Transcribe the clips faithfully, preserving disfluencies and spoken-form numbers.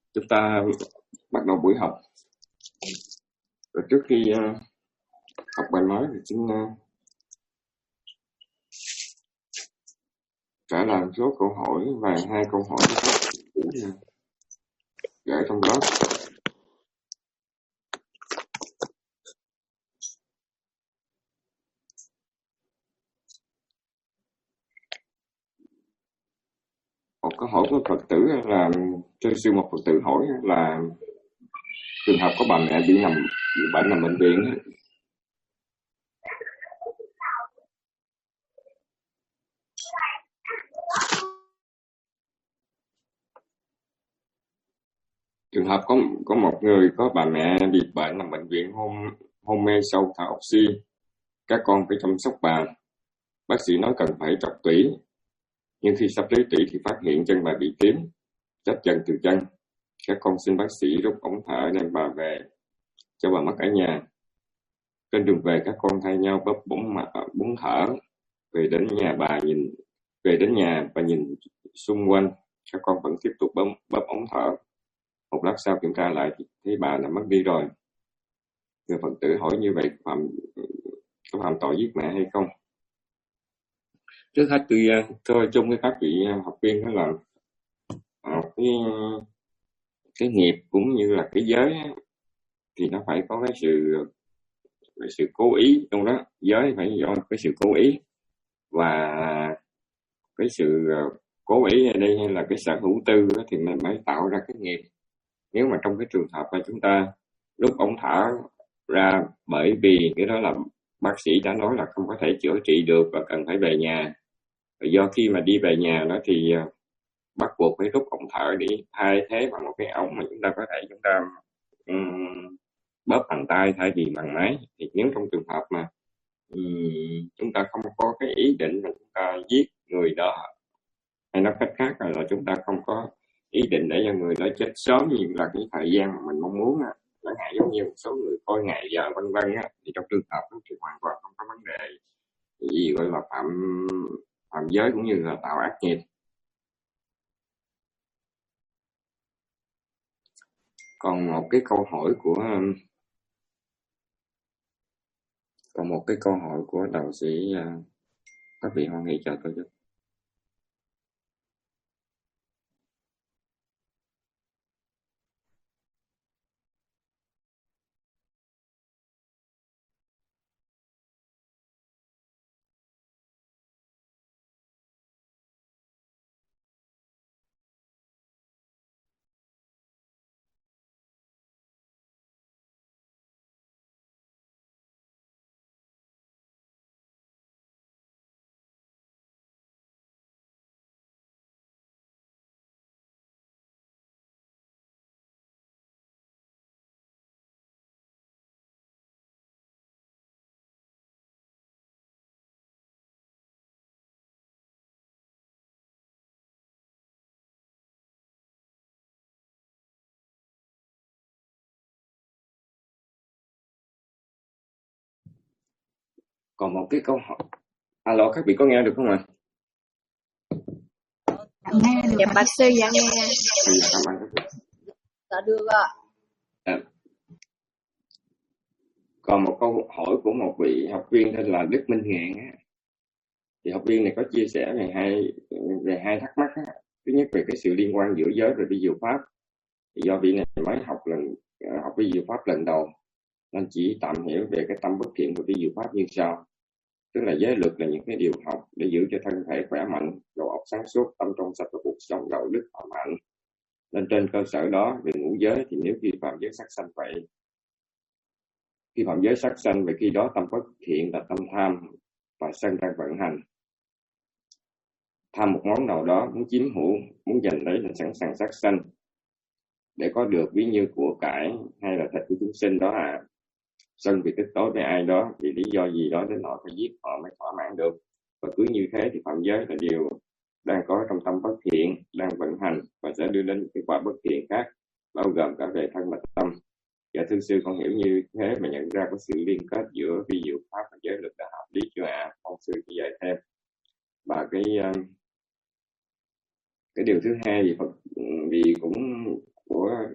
Chúng ta bắt đầu buổi học. Và trước khi uh, học bài mới thì xin uh, trả lời một số câu hỏi và hai câu hỏi uh, gửi trong đó. Một câu hỏi của Phật tử là trên sư một Phật tử hỏi là trường hợp có bà mẹ bị nằm bị bệnh nằm bệnh viện. Trường hợp có có một người có bà mẹ bị bệnh nằm bệnh viện hôn hôn mê sau thở oxy, các con phải chăm sóc bà. Bác sĩ nói cần phải trọc tủy, nhưng khi sắp lấy tủy thì phát hiện chân bà bị tím, rách chân từ chân. Các con xin bác sĩ rút ống thở đem bà về cho bà mất ở nhà. Trên đường về các con thay nhau bóp búng mặt búng thở. Về đến nhà bà nhìn về đến nhà và nhìn xung quanh, các con vẫn tiếp tục bóp, bóp ống thở. Một lát sau kiểm tra lại thì thấy bà đã mất đi rồi. Người Phật tử hỏi như vậy phạm có phạm tội giết mẹ hay không? Trước hết tôi tôi chung với các vị học viên đó là cái cái nghiệp cũng như là cái giới thì nó phải có cái sự cái sự cố ý trong đó. Giới phải do cái sự cố ý, và cái sự cố ý ở đây hay là cái sở hữu tư thì mình mới tạo ra cái nghiệp. Nếu mà trong cái trường hợp mà chúng ta rút ống thở ra bởi vì cái đó là bác sĩ đã nói là không có thể chữa trị được và cần phải về nhà, và do khi mà đi về nhà đó thì bắt buộc phải rút ống thở để thay thế bằng một cái ống mà chúng ta có thể chúng ta um, bóp bằng tay thay vì bằng máy. Thì nếu trong trường hợp mà um, chúng ta không có cái ý định mà chúng ta giết người đó, hay nói cách khác là chúng ta không có ý định để cho người đó chết sớm như là cái thời gian mà mình mong muốn, chẳng hạn giống như một số người coi ngày giờ vân vân á, thì trong trường hợp đó thì hoàn toàn không có vấn đề gì gọi là phạm phạm giới cũng như là tạo ác nghiệp. Còn một cái câu hỏi của còn một cái câu hỏi của đạo sĩ, các vị hoan hỷ chờ tôi chút. Còn một cái câu hỏi. Alo, các vị có nghe được không ạ? Nghe được. Dạ bác sư, dạ nghe. Ừ, cảm ơn các vị. Dạ được ạ. À. Còn một câu hỏi của một vị học viên tên là Đức Minh Ngạn. Thì học viên này có chia sẻ về hai về hai thắc mắc. Thứ nhất về cái sự liên quan giữa giới và vi diệu pháp. Thì do vị này mới học lần học vi diệu pháp lần đầu, nên chỉ tạm hiểu về cái tâm bất thiện của vi diệu pháp như sau. Tức là giới luật là những cái điều học để giữ cho thân thể khỏe mạnh, đầu óc sáng suốt, tâm trong sạch và cuộc sống đạo đức hòa hạnh. Nên trên cơ sở đó, về ngũ giới thì nếu vi phạm giới sắc sanh vậy, vi phạm giới sắc sanh về khi đó tâm bất thiện là tâm tham và sân đang vận hành. Tham một món nào đó, muốn chiếm hữu, muốn giành lấy là sẵn sàng sát sanh để có được ví như của cải hay là thịt của chúng sinh đó à. Sân vì tức tối với ai đó, vì lý do gì đó đến họ phải giết họ mới thỏa mãn được. Và cứ như thế thì phạm giới là điều đang có trong tâm bất thiện, đang vận hành và sẽ đưa đến những kết quả bất thiện khác, bao gồm cả về thân và tâm. Dạ thưa sư, con hiểu như thế mà nhận ra có sự liên kết giữa vi diệu pháp và giới luật là hợp lý chưa ạ? À? Ông sư chỉ dạy thêm. Và cái cái điều thứ hai thì Phật vì cũng của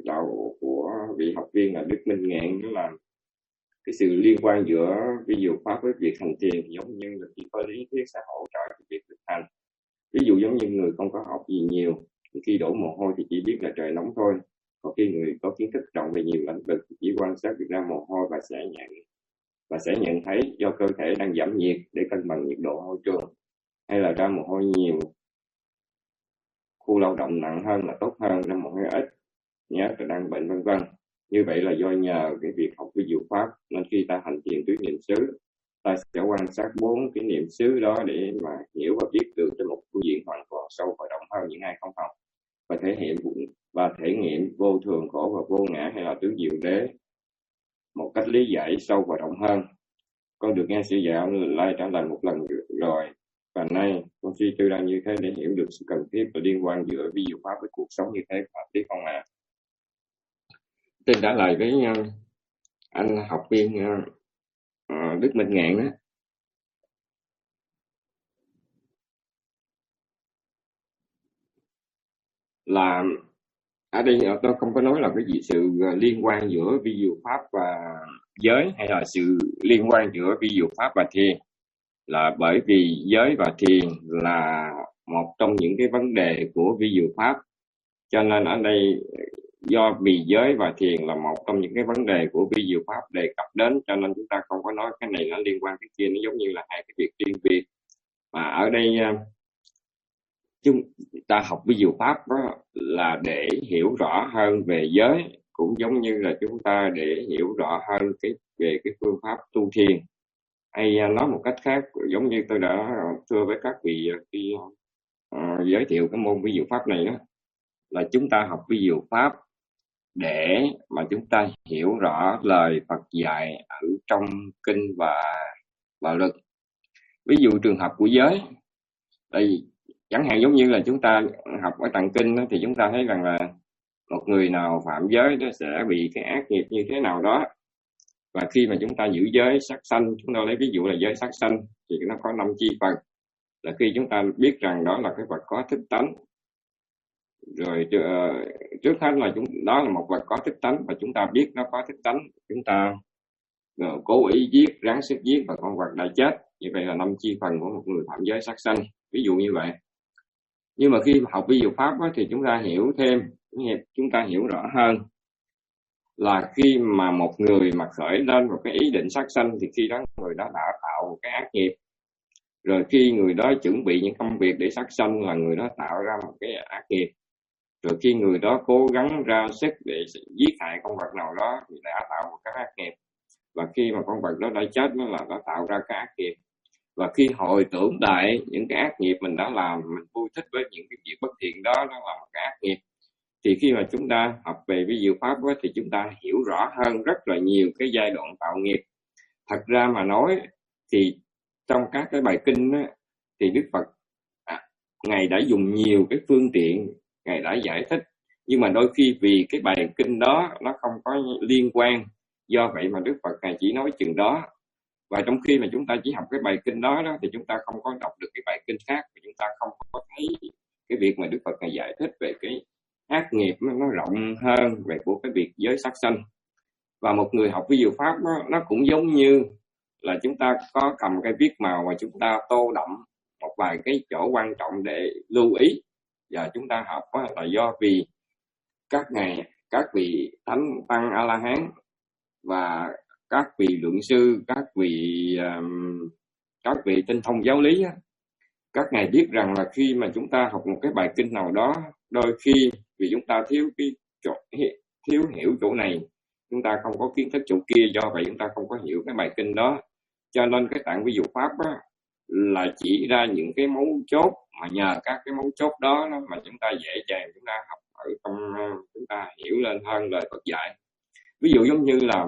viên là Đức Minh Ngạn, đó là cái sự liên quan giữa ví dụ pháp với việc hành thiền giống như là chỉ có lý thuyết sẽ hỗ trợ cho việc thực hành. Ví dụ giống như người không có học gì nhiều, khi đổ mồ hôi thì chỉ biết là trời nóng thôi, còn khi người có kiến thức rộng về nhiều lĩnh vực thì chỉ quan sát được ra mồ hôi và sẽ nhận và sẽ nhận thấy do cơ thể đang giảm nhiệt để cân bằng nhiệt độ môi trường, hay là ra mồ hôi nhiều, khu lao động nặng hơn là tốt hơn, ra mồ hôi ít nhớ là đang bệnh, vân vân. Như vậy là do nhờ cái việc học ví dụ pháp nên khi ta hành thiền tứ niệm xứ, ta sẽ quan sát bốn cái niệm xứ đó để mà hiểu và biết được trên một phương diện hoàn toàn sâu và rộng hơn những ai không học, và thể hiện và thể nghiệm vô thường, khổ và vô ngã, hay là tứ diệu đế một cách lý giải sâu và rộng hơn. Con được nghe sư dạy lại trả lời một lần rồi, và nay con suy tư ra như thế để hiểu được sự cần thiết và liên quan giữa ví dụ pháp với cuộc sống như thế, hợp lý không ạ? À? Tôi trả lời với uh, anh học viên uh, uh, Đức Minh Ngạn đó, là ở đây tôi không có nói là cái gì sự liên quan giữa vi diệu pháp và giới, hay là sự liên quan giữa vi diệu pháp và thiền, là bởi vì giới và thiền là một trong những cái vấn đề của vi diệu pháp, cho nên ở đây do vì giới và thiền là một trong những cái vấn đề của vi diệu pháp đề cập đến, cho nên chúng ta không có nói cái này nó liên quan cái kia, nó giống như là hai cái việc riêng biệt. Mà ở đây chúng ta học vi diệu pháp đó là để hiểu rõ hơn về giới, cũng giống như là chúng ta để hiểu rõ hơn cái về cái phương pháp tu thiền. Hay nói một cách khác, giống như tôi đã thưa với các vị khi uh, giới thiệu cái môn vi diệu pháp này đó, là chúng ta học vi diệu pháp để mà chúng ta hiểu rõ lời Phật dạy ở trong kinh và và luật. Ví dụ trường hợp của giới, tại vì chẳng hạn giống như là chúng ta học ở tạng kinh đó, thì chúng ta thấy rằng là một người nào phạm giới nó sẽ bị cái ác nghiệp như thế nào đó. Và khi mà chúng ta giữ giới sát sanh, chúng ta lấy ví dụ là giới sát sanh thì nó có năm chi phần, là khi chúng ta biết rằng đó là cái vật có thức tánh, rồi trước hết là chúng đó là một vật có thức tánh và chúng ta biết nó có thức tánh, chúng ta rồi cố ý giết, ráng sức giết và con vật đã chết, như vậy là năm chi phần của một người phạm giới sát sanh, ví dụ như vậy. Nhưng mà khi học vi diệu pháp đó, thì chúng ta hiểu thêm, chúng ta hiểu rõ hơn là khi mà một người mà khởi lên một cái ý định sát sanh thì khi đó người đó đã tạo một cái ác nghiệp, rồi khi người đó chuẩn bị những công việc để sát sanh là người đó tạo ra một cái ác nghiệp, rồi khi người đó cố gắng ra sức để giết hại con vật nào đó thì đã tạo một cái ác nghiệp, và khi mà con vật đó đã chết nó là đã tạo ra cái ác nghiệp. Và khi hồi tưởng lại những cái ác nghiệp mình đã làm, mình vui thích với những cái việc bất thiện đó, nó là một cái ác nghiệp. Thì khi mà chúng ta học về vi diệu pháp đó, thì chúng ta hiểu rõ hơn rất là nhiều cái giai đoạn tạo nghiệp. Thật ra mà nói thì trong các cái bài kinh đó, thì Đức Phật à, Ngài đã dùng nhiều cái phương tiện, Ngài đã giải thích. Nhưng mà đôi khi vì cái bài kinh đó nó không có liên quan, do vậy mà Đức Phật Ngài chỉ nói chừng đó. Và trong khi mà chúng ta chỉ học cái bài kinh đó, đó thì chúng ta không có đọc được cái bài kinh khác, và chúng ta không có thấy cái việc mà Đức Phật Ngài giải thích về cái ác nghiệp nó, nó rộng hơn về của cái việc giới sát sanh. Và một người học vi diệu pháp đó, nó cũng giống như là chúng ta có cầm cái viết màu và chúng ta tô đậm một vài cái chỗ quan trọng để lưu ý. Và chúng ta học đó, là do vì các ngày các vị thánh tăng A La Hán và các vị luận sư, các vị um, các vị tinh thông giáo lý á, các ngài biết rằng là khi mà chúng ta học một cái bài kinh nào đó, đôi khi vì chúng ta thiếu cái chỗ, thiếu hiểu chỗ này, chúng ta không có kiến thức chỗ kia, do vậy chúng ta không có hiểu cái bài kinh đó. Cho nên cái tạng vi diệu pháp á, là chỉ ra những cái mấu chốt, mà nhờ các cái mấu chốt đó, đó mà chúng ta dễ dàng chúng ta học ở trong, chúng ta hiểu lên hơn lời Phật dạy. Ví dụ giống như là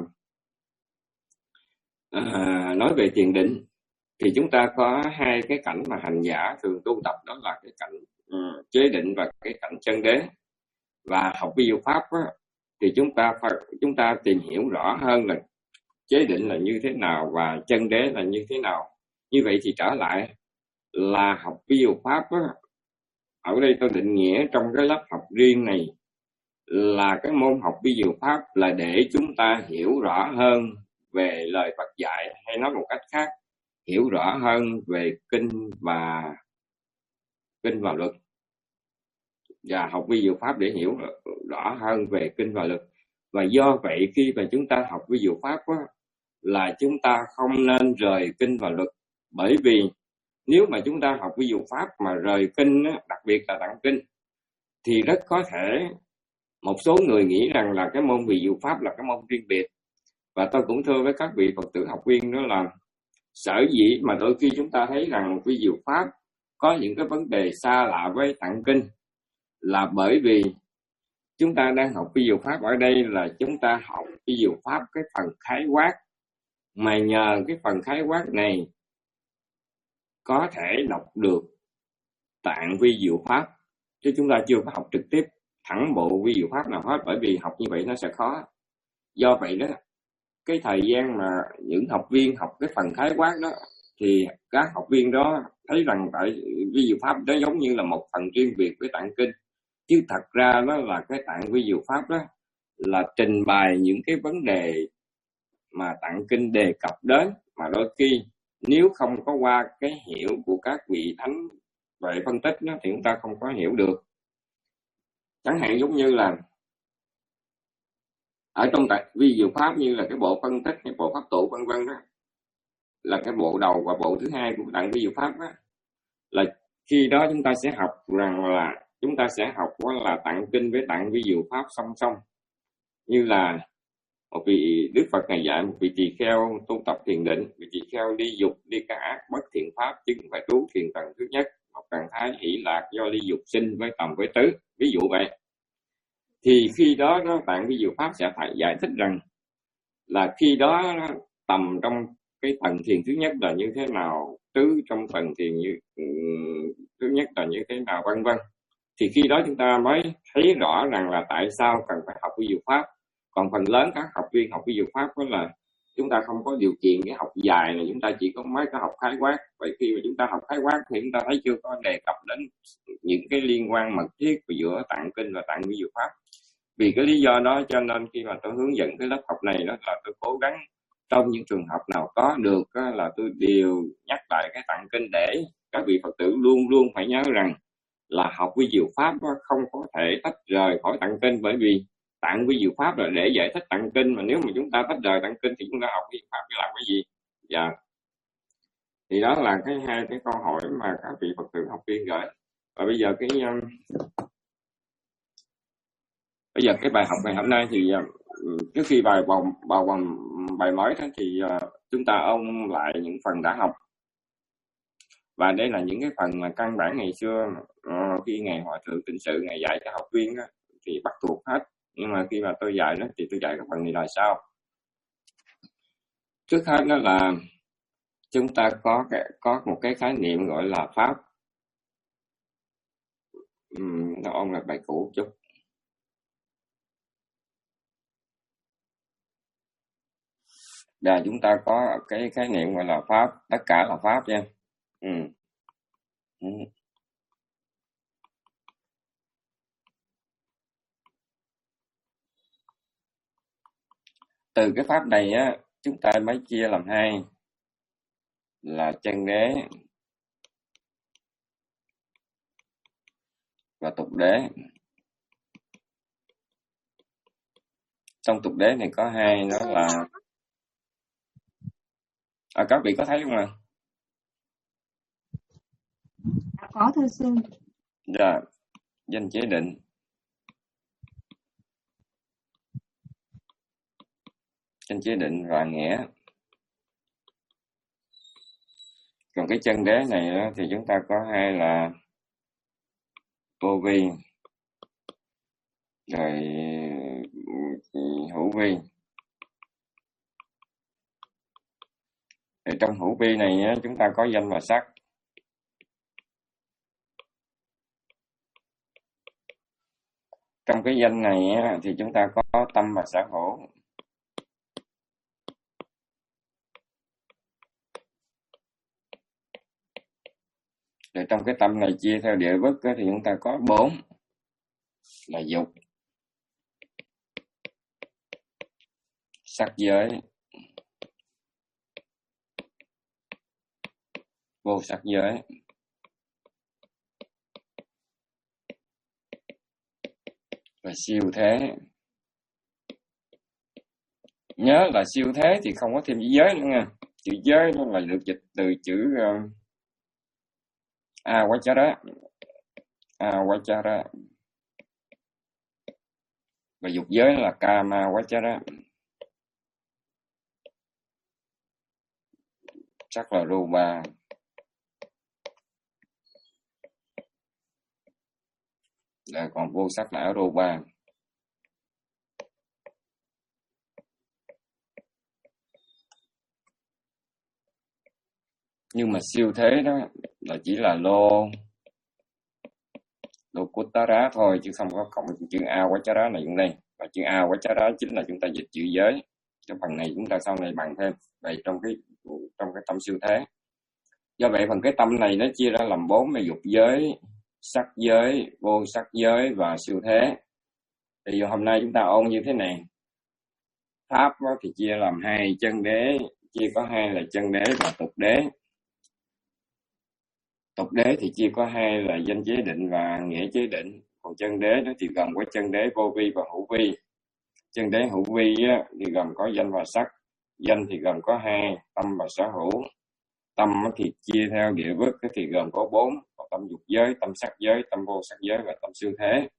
à, nói về thiền định thì chúng ta có hai cái cảnh mà hành giả thường tu tập, đó là cái cảnh um, chế định và cái cảnh chân đế. Và học vi diệu pháp á, thì chúng ta phải, chúng ta tìm hiểu rõ hơn là chế định là như thế nào và chân đế là như thế nào. Như vậy thì trở lại là học vi diệu pháp á, ở đây tôi định nghĩa trong cái lớp học riêng này là cái môn học vi diệu pháp là để chúng ta hiểu rõ hơn về lời Phật dạy, hay nói một cách khác, hiểu rõ hơn về kinh và kinh và luật, và học vi diệu pháp để hiểu rõ hơn về kinh và luật. Và do vậy khi mà chúng ta học vi diệu pháp á, là chúng ta không nên rời kinh và luật, bởi vì nếu mà chúng ta học vi diệu pháp mà rời kinh á, đặc biệt là tạng kinh, thì rất có thể một số người nghĩ rằng là cái môn vi diệu pháp là cái môn riêng biệt. Và tôi cũng thưa với các vị Phật tử học viên đó là sở dĩ mà đôi khi chúng ta thấy rằng vi diệu pháp có những cái vấn đề xa lạ với tạng kinh là bởi vì chúng ta đang học vi diệu pháp ở đây là chúng ta học vi diệu pháp cái phần khái quát, mà nhờ cái phần khái quát này có thể đọc được tạng vi diệu pháp, chứ chúng ta chưa có học trực tiếp thẳng bộ vi diệu pháp nào hết, bởi vì học như vậy nó sẽ khó. Do vậy đó, cái thời gian mà những học viên học cái phần khái quát đó thì các học viên đó thấy rằng tại vi diệu pháp đó giống như là một phần riêng biệt với tạng kinh, chứ thật ra đó là cái tạng vi diệu pháp đó là trình bày những cái vấn đề mà tạng kinh đề cập đến, mà đôi khi nếu không có qua cái hiểu của các vị thánh về phân tích đó, thì chúng ta không có hiểu được. Chẳng hạn giống như là ở trong tạng vi diệu pháp, như là cái bộ phân tích, cái bộ pháp tụ vân vân đó, là cái bộ đầu và bộ thứ hai của tạng vi diệu pháp đó, là khi đó chúng ta sẽ học rằng là chúng ta sẽ học đó là tạng kinh với tạng vi diệu pháp song song. Như là một vị Đức Phật ngày dạy một vị tỳ kheo tu tập thiền định, vị tỳ kheo ly dục ly các ác bất thiện pháp chứng phải trú thiền tầng thứ nhất, một trạng thái hỷ lạc do ly dục sinh với tầm với tứ, ví dụ vậy. Thì khi đó, đó tạng vi diệu pháp sẽ phải giải thích rằng là khi đó tầm trong cái tầng thiền thứ nhất là như thế nào, tứ trong tầng thiền như thứ nhất là như thế nào, vân vân. Thì khi đó chúng ta mới thấy rõ rằng là tại sao cần phải học vi diệu pháp. Còn phần lớn các học viên học vi diệu pháp đó là chúng ta không có điều kiện để học dài, là chúng ta chỉ có mấy cái học khái quát. Vậy khi mà chúng ta học khái quát thì chúng ta thấy chưa có đề cập đến những cái liên quan mật thiết giữa tạng kinh và tạng vi diệu pháp. Vì cái lý do đó cho nên khi mà tôi hướng dẫn cái lớp học này đó là tôi cố gắng trong những trường hợp nào có được là tôi đều nhắc lại cái tạng kinh, để các vị Phật tử luôn luôn phải nhớ rằng là học vi diệu pháp không có thể tách rời khỏi tạng kinh, bởi vì tạng vi diệu pháp là để giải thích tạng kinh, mà nếu mà chúng ta tách rời tạng kinh thì chúng ta học vi diệu pháp để làm cái gì? Dạ. Thì đó là cái hai cái câu hỏi mà các vị Phật tử học viên gửi. Và bây giờ cái um, bây giờ cái bài học ngày hôm nay thì uh, trước khi bài vào vào bằng bài mới đó, thì uh, chúng ta ôn lại những phần đã học. Và đây là những cái phần mà căn bản ngày xưa uh, khi Ngài Hòa Thượng Tịnh Sự Ngài dạy cho học viên đó, thì bắt thuộc hết. Nhưng mà khi mà tôi dạy đó thì tôi dạy các phần này là sao? Trước hết đó là chúng ta có cái, có một cái khái niệm gọi là pháp. Uhm, nó ôn lại bài cũ chút. Và chúng ta có cái khái niệm gọi là pháp, tất cả là pháp nha. Ừ. Ừ. Từ cái pháp này á, chúng ta mới chia làm hai là chân đế và tục đế. Trong tục đế này có hai, đó là à, các vị có thấy không ạ? Có thưa sư. Dạ, danh chế định, danh chế định và nghĩa. Còn cái chân đế này đó, thì chúng ta có hai là vô vi rồi hữu vi. Thì trong hữu vi này chúng ta có danh và sắc. Trong cái danh này thì chúng ta có tâm và sở hữu. Rồi trong cái tâm này chia theo địa vức thì chúng ta có bốn là dục, sắc giới, vô sắc giới, và siêu thế. Nhớ là siêu thế thì không có thêm chữ giới nữa nha. Chữ giới nó là được dịch từ chữ uh, awachara, awachara, và dục giới là kama wachara. Sắc là rupa, rồi còn vô sắc là arupa. Nhưng mà siêu thế đó là chỉ là lô Lokuttara thôi, chứ không có cộng chữ awachara này trong đây. Và chữ awachara chính là chúng ta dịch chữ giới. Cái phần này chúng ta sau này bằng thêm. Vậy trong cái trong cái tâm siêu thế. Do vậy phần cái tâm này nó chia ra làm bốn là dục giới, sắc giới, vô sắc giới và siêu thế. Thì hôm nay chúng ta ôn như thế này. Pháp thì chia làm hai chân đế, chia có hai là chân đế và tục đế. Tục đế thì chia có hai là danh chế định và nghĩa chế định. Còn chân đế đó thì gồm có chân đế vô vi và hữu vi. Chân đế hữu vi á, thì gồm có danh và sắc. Danh thì gồm có hai, tâm và sở hữu. Tâm thì chia theo địa vức thì gồm có bốn, tâm dục giới, tâm sắc giới, tâm vô sắc giới và tâm siêu thế.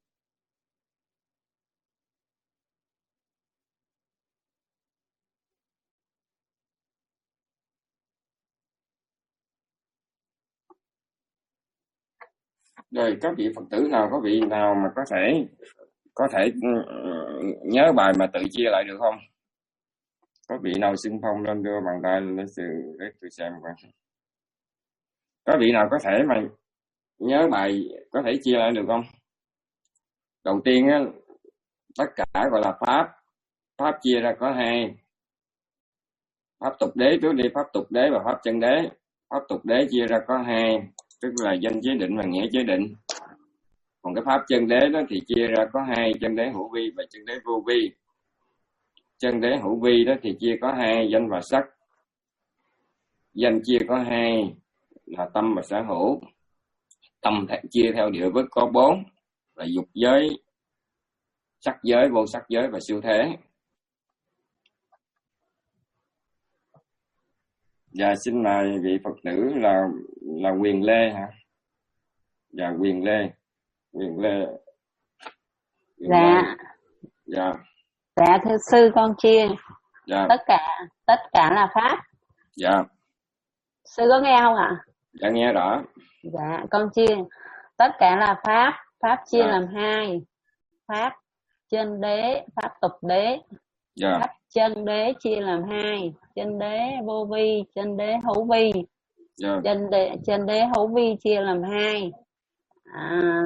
Rồi các vị Phật tử nào, có vị nào mà có thể có thể nhớ bài mà tự chia lại được không? Có vị nào xưng phong lên đưa bàn tay lên để tôi xem coi. Có vị nào có thể mà nhớ bài có thể chia lại được không? Đầu tiên á, tất cả gọi là pháp. Pháp chia ra có hai. Pháp tục đế trước đi, pháp tục đế và pháp chân đế. Pháp tục đế chia ra có hai, tức là danh chế định và nghĩa chế định. Còn cái pháp chân đế đó thì chia ra có hai, chân đế hữu vi và chân đế vô vi. Chân đế hữu vi đó thì chia có hai, danh và sắc. Danh chia có hai là tâm và sở hữu. Tâm chia theo địa vức có bốn là dục giới, sắc giới, vô sắc giới và siêu thế. Và xin mời vị Phật tử là là Quyền Lê hả? Dạ Quyền Lê. Quyền Lê. Quyền Dạ. Lê. Dạ. Dạ thưa sư, con chia. Dạ. Tất cả tất cả là pháp. Dạ. Sư có nghe không ạ? Dạ nghe rõ. Dạ con chia. Tất cả là pháp. Pháp chia Dạ. làm hai. Pháp chân đế, pháp tục đế. Dạ. Pháp chân đế chia làm hai. Chân đế vô vi, chân đế hữu vi. Dạ. Chân đế, chân đế hữu vi chia làm hai. À,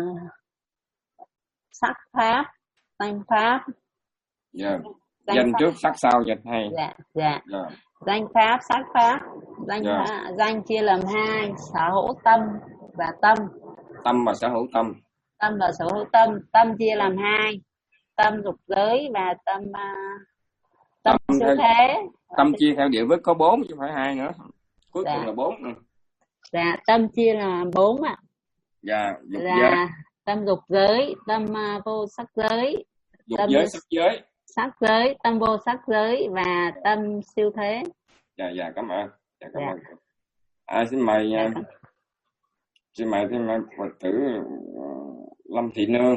sắc pháp, danh pháp. Dạ. Danh, danh pháp. Trước sắc sau dịch hay. Dạ, dạ. Dạ. Danh pháp, sắc pháp. Danh, Dạ. pháp, danh chia làm hai, sở hữu tâm và tâm. Tâm và sở hữu tâm. Tâm và sở hữu tâm. Tâm chia làm hai, tâm dục giới và tâm uh, tâm, tâm siêu thế. Tâm chia theo địa vức có bốn chứ không phải hai nữa. Cuối dạ. cùng là bốn nữa. Dạ, tâm chia là bốn ạ. Dạ, dục dạ, giới. Tâm dục giới, tâm uh, vô sắc giới. Dục tâm giới, sắc giới. Sắc giới, tâm vô sắc giới và tâm siêu thế. Dạ, dạ, cảm ơn. Dạ, cảm dạ. ơn. À, xin mời, dạ. xin mời thêm Phật tử uh, Lâm Thị Nương.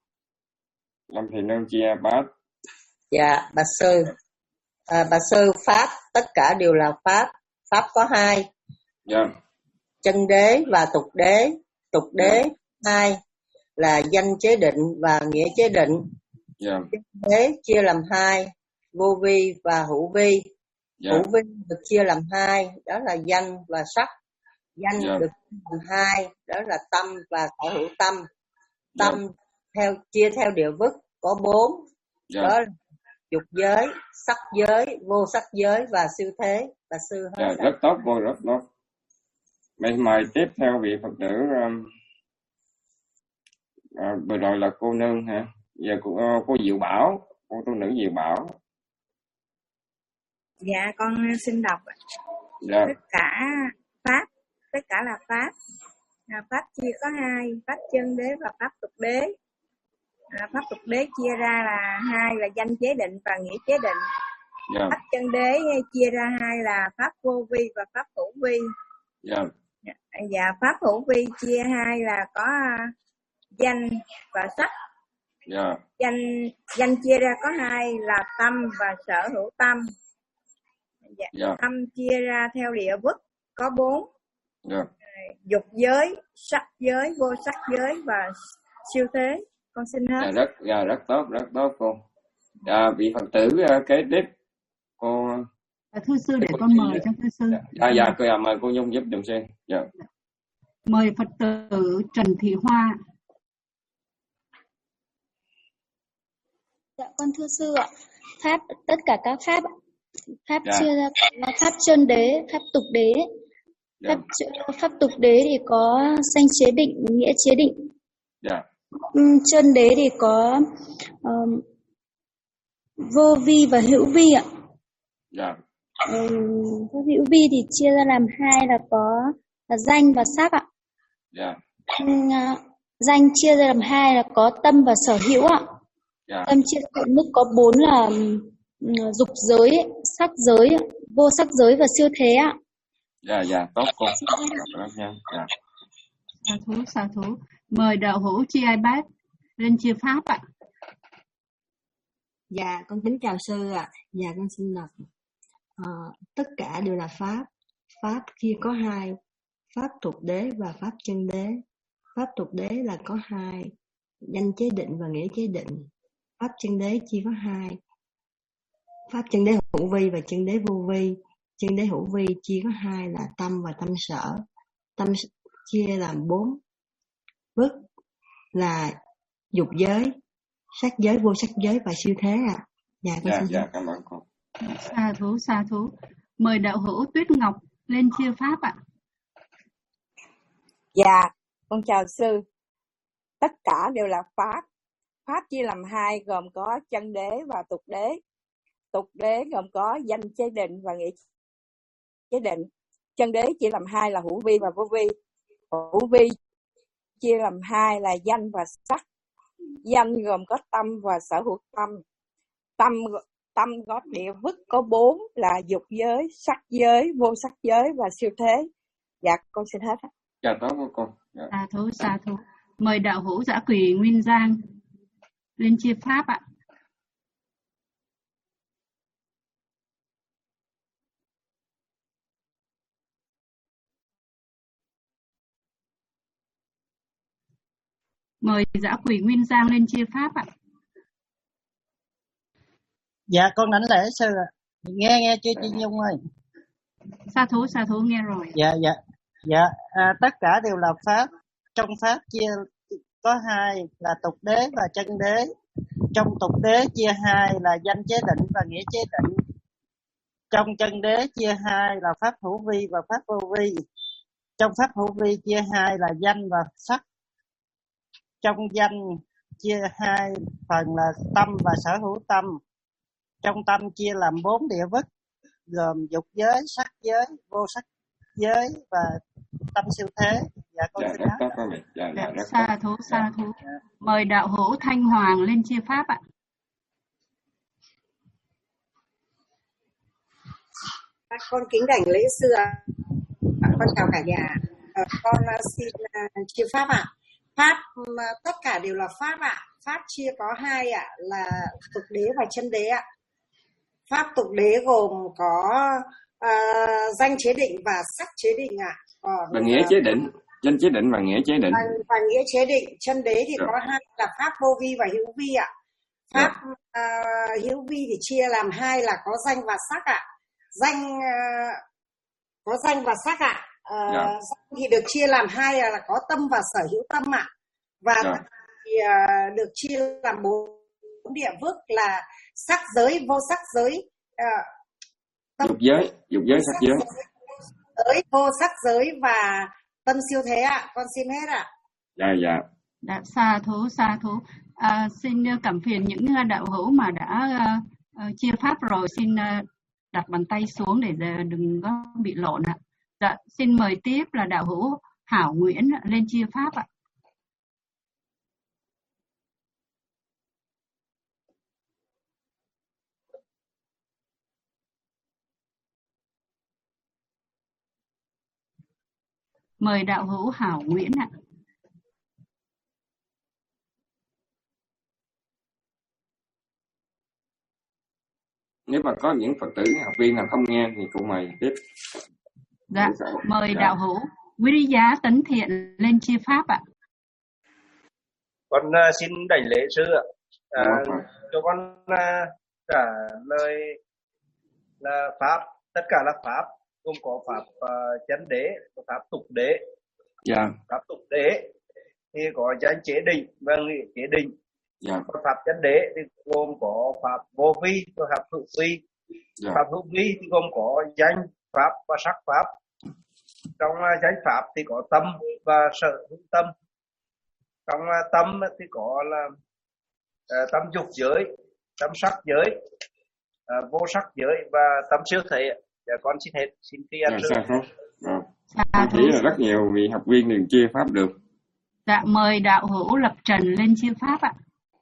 Lâm Thị Nương chia bát. Dạ, bà sư. À, bà sư, pháp, tất cả đều là pháp. Pháp có hai. Dạ. Chân đế và tục đế. Tục đế dạ. hai là danh chế định và nghĩa chế định. Dạ. Chân đế chia làm hai, vô vi và hữu vi. Dạ. Hữu vi được chia làm hai, đó là danh và sắc. Danh dạ. được chia làm hai, đó là tâm và sở hữu tâm. Tâm dạ. theo chia theo địa vức có bốn, dạ. đó là dục giới, sắc giới, vô sắc giới và siêu thế. Và sư dạ, rất tốt, cô rất tốt. Mình mời tiếp theo vị Phật tử um, à, vừa rồi là cô Nương hả? Giờ cô, cô Diệu Bảo, cô tu nữ Diệu Bảo. Dạ con xin đọc. Dạ. Tất cả pháp, tất cả là pháp. À, pháp chia có hai, pháp chân đế và pháp tục đế. À, pháp tục đế chia ra là hai là danh chế định và nghĩa chế định. Dạ. Pháp chân đế chia ra hai là pháp vô vi và pháp hữu vi. Dạ. Dạ, pháp hữu vi chia hai là có danh và sắc. Dạ. Danh danh chia ra có hai là tâm và sở hữu tâm. Dạ. Dạ. Tâm chia ra theo địa vức có bốn. Dạ. Dục giới, sắc giới, vô sắc giới và siêu thế. Con xin hết. Dạ, rất dạ, rất tốt, rất tốt cô. Dạ, vị Phật tử uh, kế tiếp cô. À, thưa sư, để con mời cho thưa sư. Dạ, dạ, cô dạ, mời cô Nhung giúp dùm xem. Dạ. Mời Phật tử Trần Thị Hoa. Dạ con thưa sư ạ. Pháp, tất cả các pháp pháp Dạ. chia ra là pháp chân đế, pháp tục đế. Dạ. Pháp pháp tục đế thì có sanh chế định, nghĩa chế định. Dạ. Ừm, chân đế thì có um, vô vi và hữu vi ạ. Dạ. Um, hữu vi thì chia ra làm hai là có là danh và sắc ạ. Dạ. Um, uh, danh chia ra làm hai là có tâm và sở hữu ạ. Dạ. Tâm chia ra mức có bốn là um, dục giới, sắc giới, vô sắc giới và siêu thế ạ. Dạ, dạ, tốt cô. Dạ, dạ. Sa thú, sa thú. Mời đạo hữu Chi Ai Bác lên chia pháp ạ. Dạ, con kính chào sư ạ. À. Dạ, con xin đọc. À, tất cả đều là pháp. Pháp chia có hai, pháp tục đế và pháp chân đế. Pháp tục đế là có hai, danh chế định và nghĩa chế định. Pháp chân đế chia có hai, pháp chân đế hữu vi và chân đế vô vi. Chân đế hữu vi chia có hai là tâm và tâm sở. Tâm chia làm bốn bước là dục giới, sắc giới, vô sắc giới và siêu thế ạ. À. Dạ, dạ, dạ, cảm ơn cô. Sa thú, sa thú. Mời đạo hữu Tuyết Ngọc lên chia pháp ạ. Dạ, con chào sư. Tất cả đều là pháp. Pháp chia làm hai gồm có chân đế và tục đế. Tục đế gồm có danh chế định và nghĩa chế định. Chân đế chia làm hai là hữu vi và vô vi. Hữu vi chia làm hai là danh và sắc. Danh gồm có tâm và sở hữu tâm. Tâm tâm có địa vức có bốn là dục giới, sắc giới, vô sắc giới và siêu thế. Dạ, con xin hết. Dạ, tốt cô. Dạ. Sa thú, sa thú. Mời đạo hữu Dã Quỷ Nguyên Giang lên chia pháp ạ. Mời Dã Quỷ Nguyên Giang lên chia pháp ạ. Dạ con đảnh lễ sư ạ. Nghe nghe chưa chị Nhung ơi. Sa thú, sa thú nghe rồi. Dạ dạ. Dạ à, tất cả đều là pháp. Trong pháp chia có hai là tục đế và chân đế. Trong tục đế chia hai là danh chế định và nghĩa chế định. Trong chân đế chia hai là pháp hữu vi và pháp vô vi. Trong pháp hữu vi chia hai là danh và sắc. Trong danh chia hai phần là tâm và sở hữu tâm. Trong tâm chia làm bốn địa vức gồm dục giới, sắc giới, vô sắc giới và tâm siêu thế. Dạ con xin hát. Dạ, dạ, dạ, sa thú, sa thú. Mời đạo hữu Thanh Hoàng lên chia pháp ạ. Con kính đảnh lễ sư ạ. Con chào cả nhà. Con xin chia pháp ạ. Pháp tất cả đều là pháp ạ. Pháp chia có hai ạ, là tục đế và chân đế ạ. Pháp tục đế gồm có uh, danh chế định và sắc chế định ạ. Còn và nghĩa chế định, danh chế định và nghĩa chế định. Và, và nghĩa chế định, chân đế thì Được. có hai là pháp vô vi và hữu vi ạ. Pháp uh, hữu vi thì chia làm hai là có danh và sắc ạ. Danh uh, có danh và sắc ạ. Uh, dạ. Danh thì được chia làm hai là, là có tâm và sở hữu tâm ạ. Và dạ. thì uh, được chia làm bốn địa vức là sắc giới, vô sắc giới, uh, tâm, dục giới, dục giới, sắc giới. giới, vô sắc giới và tâm siêu thế ạ. Con xin hết ạ. Dạ dạ. Đã sa thú, sa thú. À, xin cảm phiền những đạo hữu mà đã uh, chia pháp rồi xin uh, đặt bàn tay xuống để đừng có bị lộn ạ. Dạ, xin mời tiếp là đạo hữu Hảo Nguyễn lên chia pháp ạ. Mời đạo hữu Hảo Nguyễn ạ. Nếu mà có những Phật tử học viên nào không nghe thì cũng mời tiếp. Dạ, mời dạ. đạo hữu Quý Giá Tấn Thiện lên chia pháp ạ. Con uh, xin đảnh lễ sư ạ. À, cho con uh, trả lời là pháp, tất cả là pháp, gồm có pháp uh, chánh đế, có pháp tục đế. Dạ. Pháp tục đế thì có danh chế định và nghĩa chế định. Dạ. Còn pháp chánh đế thì gồm có pháp vô vi và pháp hữu vi. Dạ. Pháp hữu vi thì gồm có danh pháp và sắc pháp. Trong uh, danh pháp thì có tâm và sở hữu tâm. Trong uh, tâm thì có là uh, tâm dục giới, tâm sắc giới, uh, vô sắc giới và tâm siêu thể. Dạ, con xin hết, xin tri ân sư. Dạ, con thấy là rất nhiều vị học viên đừng chia pháp được. Dạ, mời đạo hữu Lập Trần lên chia pháp ạ.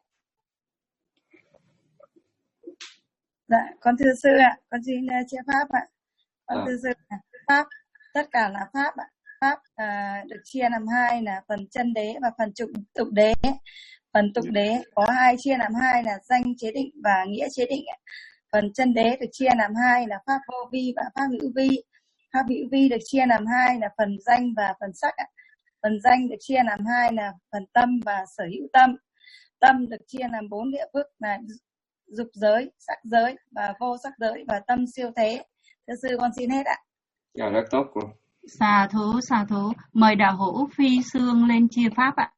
Dạ, con thưa sư ạ, con xin uh, chia pháp ạ. Con à. thưa sư ạ, pháp, tất cả là pháp ạ. Pháp uh, được chia làm hai là phần chân đế và phần tục, tục đế. Phần tục đế có hai chia làm hai là danh chế định và nghĩa chế định ạ. Phần chân đế được chia làm hai là pháp vô vi và pháp hữu vi. Pháp hữu vi được chia làm hai là phần danh và phần sắc ạ. Phần danh được chia làm hai là phần tâm và sở hữu tâm. Tâm được chia làm bốn địa phước là dục giới, sắc giới và vô sắc giới và tâm siêu thế. Thưa sư, con xin hết ạ. Dạ, rất tốt cô. Xà thú, xà thú. Mời đạo hữu Phi Sương lên chia pháp ạ.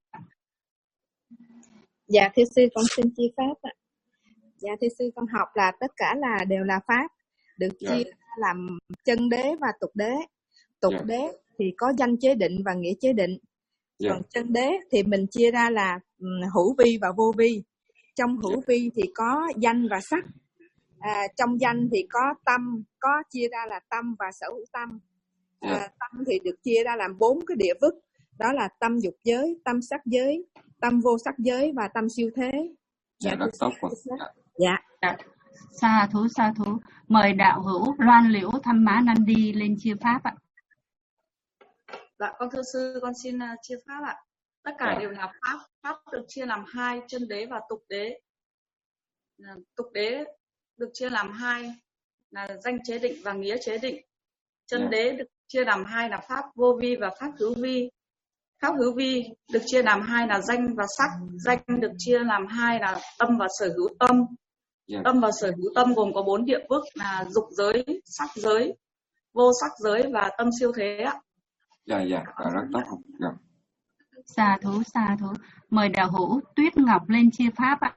Dạ thưa sư, con xin chia pháp ạ. Dạ thưa sư, con học là tất cả là đều là pháp, được chia yeah. làm chân đế và tục đế. Tục yeah. đế thì có danh chế định và nghĩa chế định. Yeah. Còn chân đế thì mình chia ra là hữu vi và vô vi. Trong hữu yeah. vi thì có danh và sắc. À, trong danh thì có tâm, có chia ra là tâm và sở hữu tâm. À, yeah. Tâm thì được chia ra làm bốn cái địa phước, đó là tâm dục giới, tâm sắc giới, tâm vô sắc giới và tâm siêu thế. Dạ, rất tốt rồi. Dạ. Dạ. Sa thú, sa thú. Mời đạo hữu Loan Liễu Thăm Má Nandi lên chia pháp ạ. Dạ, con thưa sư, con xin uh, chia pháp ạ. Tất cả dạ. đều là pháp. Pháp được chia làm hai, chân đế và tục đế. Uh, tục đế được chia làm hai là danh chế định và nghĩa chế định. Chân dạ. đế được chia làm hai là pháp vô vi và pháp hữu vi. Pháp hữu vi được chia làm hai là danh và sắc. Danh được chia làm hai là tâm và sở hữu tâm. Yeah. Tâm và sở hữu tâm gồm có bốn địa phước là dục giới, sắc giới, vô sắc giới và tâm siêu thế ạ. Dạ, dạ, rất tốt. Dạ. Xà thú, xà thú. Mời đạo hữu Tuyết Ngọc lên chia pháp ạ.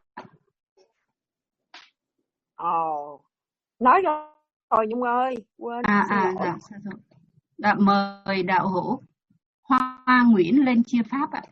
Ồ, nói rồi Nhung ơi. Quên. À, à, dạ, dạ, dạ. Mời đạo hữu Hoa Nguyễn lên chia pháp ạ.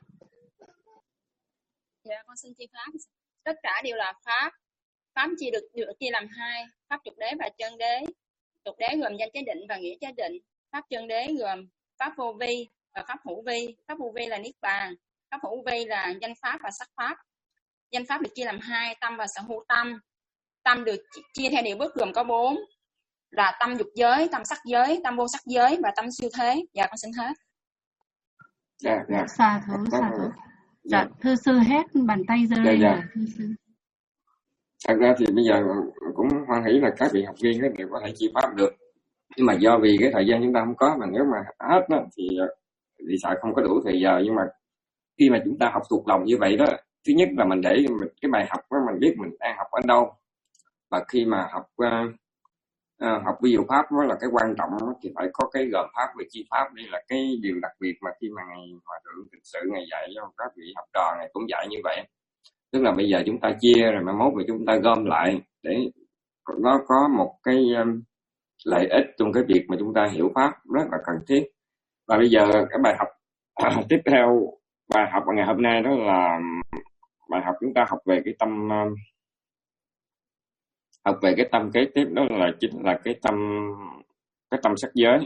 Dạ, con xin chia pháp. Tất cả đều là pháp. Pháp chia được, được chia làm hai, pháp tục đế và chân đế. Tục đế gồm danh chế định và nghĩa chế định. Pháp chân đế gồm pháp vô vi và pháp hữu vi. Pháp vô vi là niết bàn, pháp hữu vi là danh pháp và sắc pháp. Danh pháp được chia làm hai, tâm và sở hữu tâm. Tâm được chia theo điều bước gồm có bốn là tâm dục giới, tâm sắc giới, tâm vô sắc giới và tâm siêu thế. Dạ, con xin hết. Dạ, dạ. Xà thú, xà thú. Dạ, thưa sư hết bàn tay giơ lên. Dạ, dạ. Thưa sư. Thật ra thì bây giờ cũng hoan hỷ là các vị học viên đều có thể chia pháp được, nhưng mà do vì cái thời gian chúng ta không có, mà nếu mà hết đó, thì thì sợ không có đủ thời giờ. Nhưng mà khi mà chúng ta học thuộc lòng như vậy đó, thứ nhất là mình để mình, cái bài học đó mình biết mình đang học ở đâu, và khi mà học uh, uh, học ví dụ pháp đó là cái quan trọng đó, thì phải có cái gồm pháp về chia pháp. Đây là cái điều đặc biệt mà khi mà ngày hòa thượng thực sự ngày dạy cho các vị học trò này cũng dạy như vậy. Tức là bây giờ chúng ta chia rồi mai mốt rồi chúng ta gom lại để nó có một cái um, lợi ích trong cái việc mà chúng ta hiểu pháp rất là cần thiết. Và bây giờ cái bài học uh, tiếp theo, bài học ngày hôm nay đó là bài học chúng ta học về cái tâm uh, học về cái tâm kế tiếp đó là chính là cái tâm cái tâm sắc giới.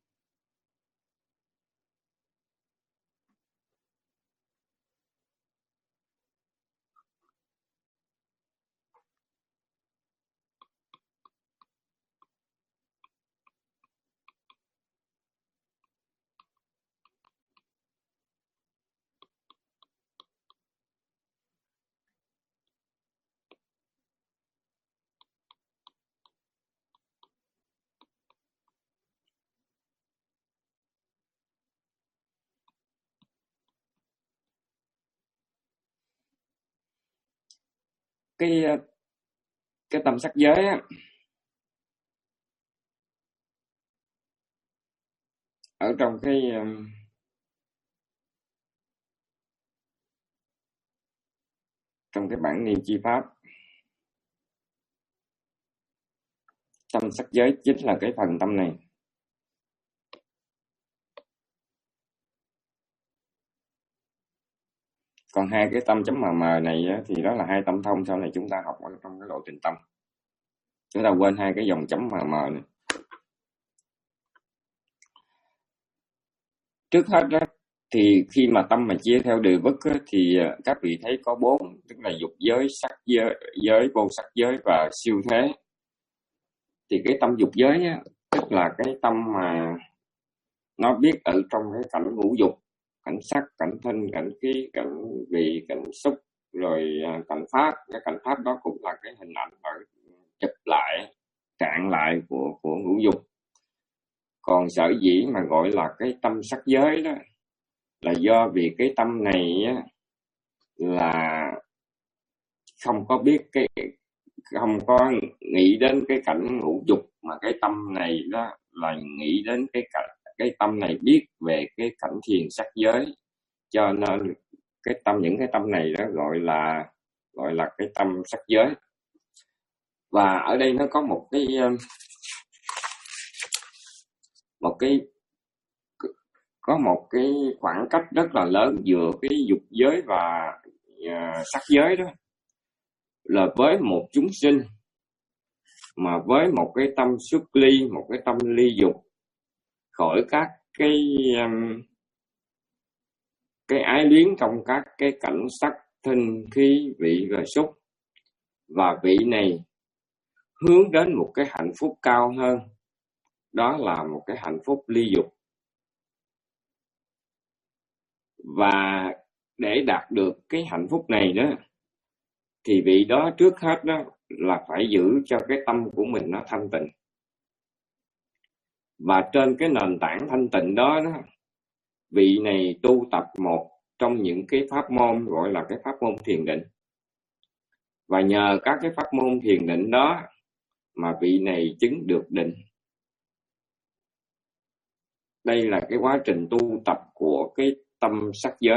Cái cái tâm sắc giới á, ở trong cái trong cái bản niệm chi pháp, tâm sắc giới chính là cái phần tâm này. Còn hai cái tâm chấm mờ mờ này á, thì đó là hai tâm thông sau này chúng ta học ở trong cái lộ trình tâm. Chúng ta quên hai cái dòng chấm mờ mờ này. Trước hết đó, thì khi mà tâm mà chia theo đề bức á, thì các vị thấy có bốn, tức là dục giới, sắc giới, giới vô sắc giới và siêu thế. Thì cái tâm dục giới á, tức là cái tâm mà nó biết ở trong cái cảnh ngũ dục, cảnh sắc, cảnh thanh, cảnh khí, cảnh vị, cảnh xúc, rồi cảnh pháp. Cái cảnh pháp đó cũng là cái hình ảnh và chụp lại, cạn lại của của ngũ dục. Còn sở dĩ mà gọi là cái tâm sắc giới đó là do vì cái tâm này á, là không có biết cái không có nghĩ đến cái cảnh ngũ dục, mà cái tâm này đó là nghĩ đến cái cảnh cái tâm này biết về cái cảnh thiền sắc giới, cho nên cái tâm những cái tâm này đó gọi là gọi là cái tâm sắc giới. Và ở đây nó có một cái một cái có một cái khoảng cách rất là lớn giữa cái dục giới và uh, sắc giới đó, là với một chúng sinh mà với một cái tâm xuất ly, một cái tâm ly dục khỏi các cái um, cái ái luyến trong các cái cảnh sắc, thanh, khí, vị và xúc, và vị này hướng đến một cái hạnh phúc cao hơn, đó là một cái hạnh phúc ly dục. Và để đạt được cái hạnh phúc này đó, thì vị đó trước hết đó là phải giữ cho cái tâm của mình nó thanh tịnh. Và trên cái nền tảng thanh tịnh đó, đó vị này tu tập một trong những cái pháp môn gọi là cái pháp môn thiền định. Và nhờ các cái pháp môn thiền định đó mà vị này chứng được định. Đây là cái quá trình tu tập của cái tâm sắc giới.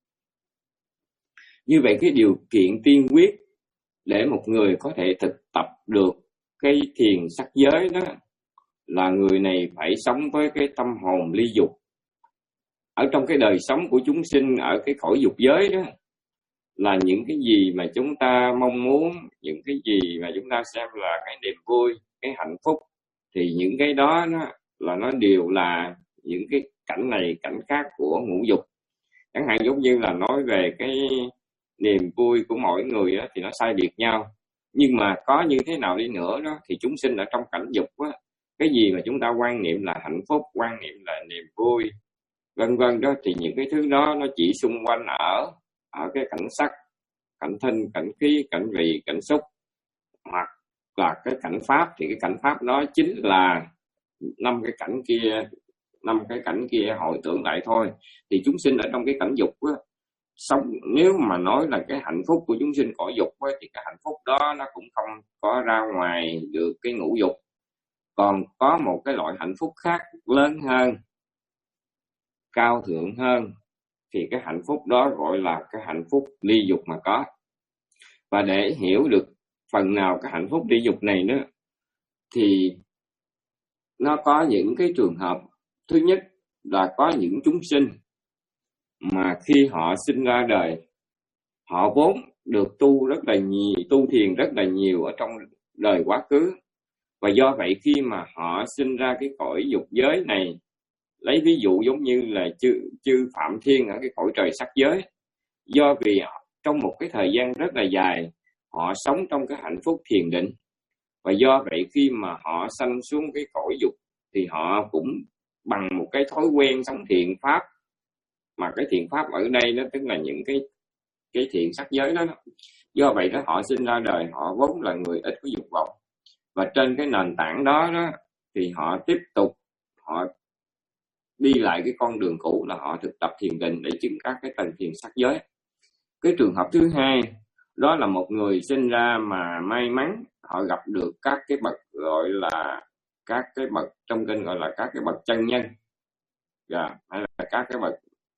Như vậy cái điều kiện tiên quyết để một người có thể thực tập được cái thiền sắc giới đó là người này phải sống với cái tâm hồn ly dục. Ở trong cái đời sống của chúng sinh ở cái cõi dục giới đó, là những cái gì mà chúng ta mong muốn, những cái gì mà chúng ta xem là cái niềm vui, cái hạnh phúc, thì những cái đó nó, là nó đều là những cái cảnh này, cảnh khác của ngũ dục. Chẳng hạn giống như là nói về cái niềm vui của mỗi người đó, thì nó sai biệt nhau. Nhưng mà có như thế nào đi nữa đó, thì chúng sinh ở trong cảnh dục đó, cái gì mà chúng ta quan niệm là hạnh phúc, quan niệm là niềm vui, vân vân đó, thì những cái thứ đó nó chỉ xung quanh ở ở cái cảnh sắc, cảnh thanh, cảnh khí, cảnh vị, cảnh xúc, hoặc là cái cảnh pháp. Thì cái cảnh pháp đó chính là năm cái cảnh kia, năm cái cảnh kia hồi tưởng lại thôi. Thì chúng sinh ở trong cái cảnh dục á, sống nếu mà nói là cái hạnh phúc của chúng sinh cõi dục á, thì cái hạnh phúc đó nó cũng không có ra ngoài được cái ngũ dục. Còn có một cái loại hạnh phúc khác lớn hơn, cao thượng hơn, thì cái hạnh phúc đó gọi là cái hạnh phúc ly dục mà có. Và để hiểu được phần nào cái hạnh phúc ly dục này nữa, thì nó có những cái trường hợp. Thứ nhất là có những chúng sinh mà khi họ sinh ra đời, họ vốn được tu rất là nhiều, tu thiền rất là nhiều ở trong đời quá khứ. Và do vậy khi mà họ sinh ra cái cõi dục giới này, lấy ví dụ giống như là chư, chư Phạm Thiên ở cái cõi trời sắc giới, do vì trong một cái thời gian rất là dài họ sống trong cái hạnh phúc thiền định, và do vậy khi mà họ sanh xuống cái cõi dục thì họ cũng bằng một cái thói quen sống thiện pháp, mà cái thiện pháp ở đây nó tức là những cái cái thiện sắc giới đó. Do vậy đó họ sinh ra đời họ vốn là người ít có dục vọng, và trên cái nền tảng đó, đó thì họ tiếp tục họ đi lại cái con đường cũ là họ thực tập thiền định để chứng các cái tầng thiền sắc giới. Cái trường hợp thứ hai đó là một người sinh ra mà may mắn họ gặp được các cái bậc gọi là các cái bậc trong kinh gọi là các cái bậc chân nhân, yeah, hay là các cái bậc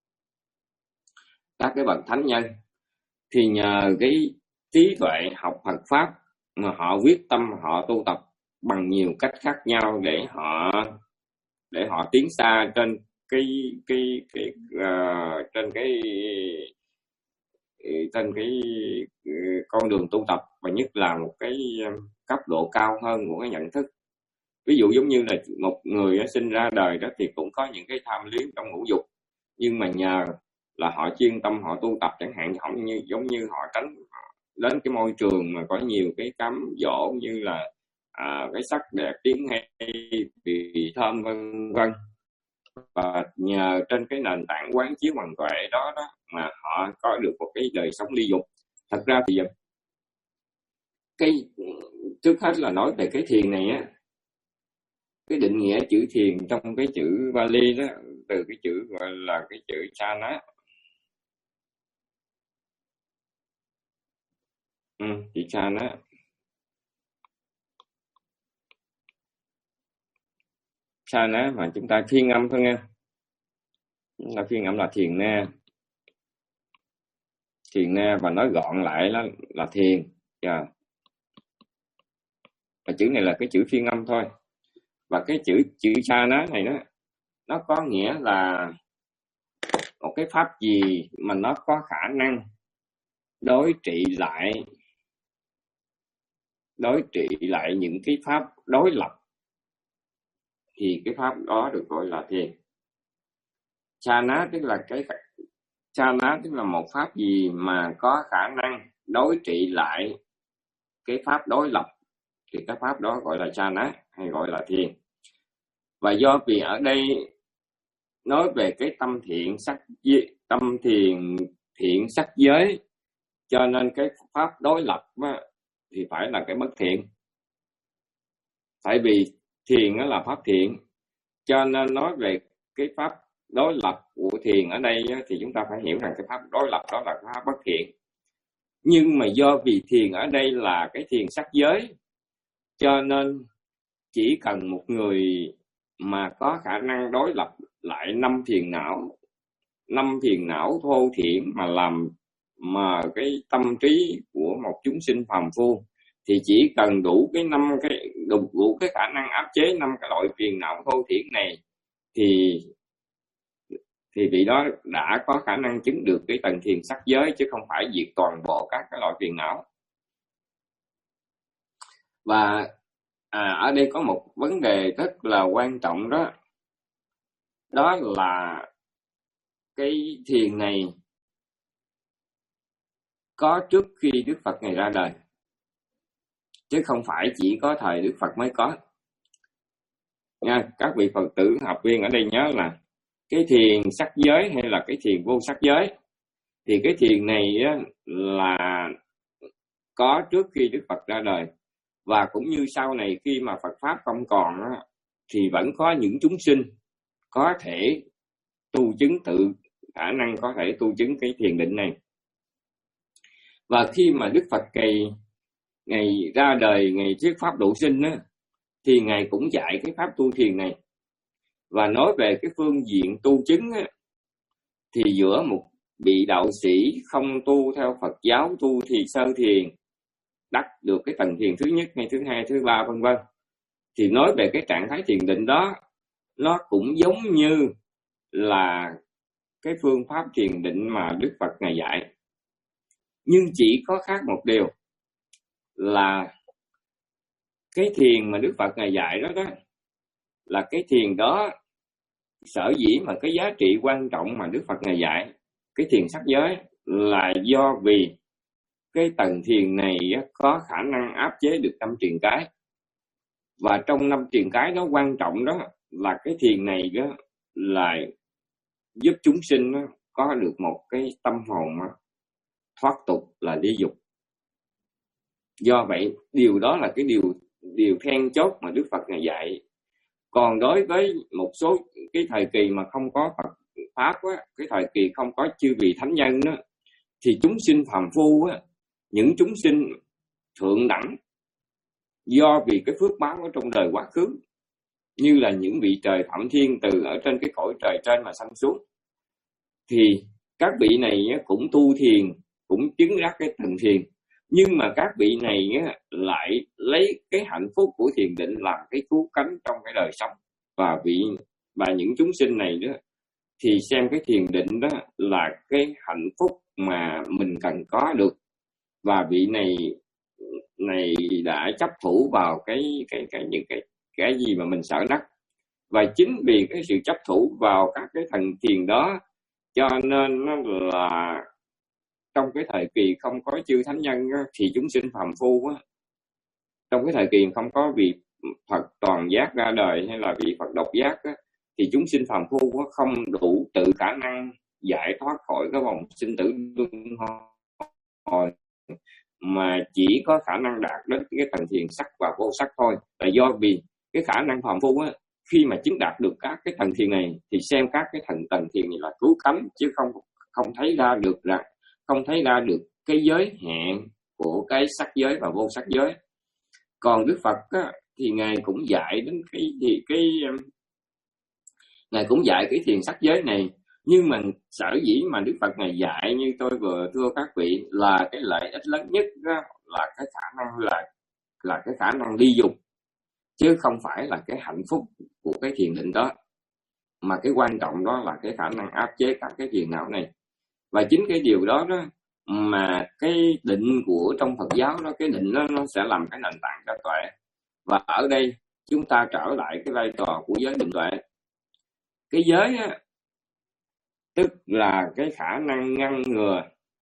các cái bậc thánh nhân, thì nhờ cái trí tuệ học Phật pháp mà họ quyết tâm họ tu tập bằng nhiều cách khác nhau để họ để họ tiến xa trên cái cái cái uh, trên cái trên cái con đường tu tập, và nhất là một cái cấp độ cao hơn của cái nhận thức. Ví dụ giống như là một người sinh ra đời đó thì cũng có những cái tham luyến trong ngũ dục, nhưng mà nhờ là họ chuyên tâm họ tu tập chẳng hạn, không như giống như họ tránh đến cái môi trường mà có nhiều cái cám dỗ như là à, cái sắc đẹp tiếng hay vị thơm vân vân, và nhờ trên cái nền tảng quán chiếu bằng tuệ đó đó mà họ có được một cái đời sống ly dục. Thật ra thì cái trước hết là nói về cái thiền này á, cái định nghĩa chữ thiền trong cái chữ Bali đó, từ cái chữ gọi là cái chữ chana. Ừ, chữ chana. Chana mà chúng ta phiên âm thôi nha. Chúng ta phiên âm là thiền na. Thiền na và nói gọn lại là, là thiền. Yeah. Và chữ này là cái chữ phiên âm thôi. Và cái chữ chữ chana này đó, nó có nghĩa là một cái pháp gì mà nó có khả năng đối trị lại đối trị lại những cái pháp đối lập, thì cái pháp đó được gọi là thiền. Chana tức là cái chana tức là một pháp gì mà có khả năng đối trị lại cái pháp đối lập, thì cái pháp đó gọi là chana hay gọi là thiền. Và do vì ở đây nói về cái tâm thiện sắc tâm thiền thiện sắc giới, cho nên cái pháp đối lập á, thì phải là cái bất thiện. Tại vì thiền đó là pháp thiện, cho nên nói về cái pháp đối lập của thiền ở đây á, thì chúng ta phải hiểu rằng cái pháp đối lập đó là cái pháp bất thiện. Nhưng mà do vì thiền ở đây là cái thiền sắc giới, cho nên chỉ cần một người mà có khả năng đối lập lại năm phiền não, năm phiền não thô thiển mà làm mà cái tâm trí của một chúng sinh phàm phu, thì chỉ cần đủ cái năm cái đủ, đủ cái khả năng áp chế năm cái loại phiền não thô thiển này, thì thì vị đó đã có khả năng chứng được cái tầng thiền sắc giới, chứ không phải diệt toàn bộ các cái loại phiền não. Và à, ở đây có một vấn đề rất là quan trọng đó, đó là cái thiền này có trước khi Đức Phật Ngài ra đời, chứ không phải chỉ có thời Đức Phật mới có nha. Các vị Phật tử học viên ở đây nhớ là cái thiền sắc giới hay là cái thiền vô sắc giới, thì cái thiền này á, là có trước khi Đức Phật ra đời, và cũng như sau này khi mà Phật pháp không còn á, thì vẫn có những chúng sinh có thể tu chứng tự khả năng có thể tu chứng cái thiền định này. Và khi mà Đức Phật ngày ngày ra đời, ngày thuyết pháp độ sinh á, thì ngài cũng dạy cái pháp tu thiền này, và nói về cái phương diện tu chứng á, thì giữa một vị đạo sĩ không tu theo Phật giáo tu thì sơ thiền đắc được cái tầng thiền thứ nhất hay thứ hai thứ ba vân vân, thì nói về cái trạng thái thiền định đó, nó cũng giống như là cái phương pháp thiền định mà Đức Phật ngài dạy, nhưng chỉ có khác một điều là cái thiền mà Đức Phật Ngài dạy đó đó là cái thiền đó, sở dĩ mà cái giá trị quan trọng mà Đức Phật Ngài dạy cái thiền sắc giới là do vì cái tầng thiền này có khả năng áp chế được năm triền cái. Và trong năm triền cái đó quan trọng đó là cái thiền này đó là giúp chúng sinh đó có được một cái tâm hồn thoát tục là ly dục. Do vậy điều đó là cái điều điều then chốt mà Đức Phật Ngài dạy. Còn đối với một số cái thời kỳ mà không có Phật Pháp á, cái thời kỳ không có chư vị thánh nhân đó, thì chúng sinh phàm phu á, những chúng sinh thượng đẳng do vì cái phước báo ở trong đời quá khứ, như là những vị trời Phạm Thiên từ ở trên cái cõi trời trên mà sanh xuống, thì các vị này cũng tu thiền, cũng chứng đắc cái tầng thiền, nhưng mà các vị này lại lấy cái hạnh phúc của thiền định làm cái cứu cánh trong cái đời sống. Và vị và những chúng sinh này đó thì xem cái thiền định đó là cái hạnh phúc mà mình cần có được, và vị này này đã chấp thủ vào cái cái cái những cái cái gì mà mình sợ đắc. Và chính vì cái sự chấp thủ vào các cái thần thiền đó, cho nên nó là trong cái thời kỳ không có chư thánh nhân á, thì chúng sinh phàm phu á, trong cái thời kỳ không có vị Phật toàn giác ra đời hay là vị Phật độc giác á, thì chúng sinh phàm phu á, không đủ tự khả năng giải thoát khỏi cái vòng sinh tử luân hồi, mà chỉ có khả năng đạt đến cái tầng thiền sắc và vô sắc thôi. Là do vì cái khả năng phàm phu á, khi mà chứng đạt được các cái tầng thiền này thì xem các cái thần tầng thiền này là cứu cánh, chứ không không thấy ra được rằng không thấy ra được cái giới hạn của cái sắc giới và vô sắc giới. Còn Đức Phật á, thì ngài cũng dạy đến cái gì cái ngài cũng dạy cái thiền sắc giới này, nhưng mà sở dĩ mà Đức Phật ngài dạy như tôi vừa thưa các vị là cái lợi ích lớn nhất đó là cái khả năng là là cái khả năng ly dục, chứ không phải là cái hạnh phúc của cái thiền định đó, mà cái quan trọng đó là cái khả năng áp chế các cái phiền não này. Và chính cái điều đó đó mà cái định của trong Phật giáo đó, cái định đó nó sẽ làm cái nền tảng cho tuệ. Và ở đây chúng ta trở lại cái vai trò của giới định tuệ. Cái giới á, tức là cái khả năng ngăn ngừa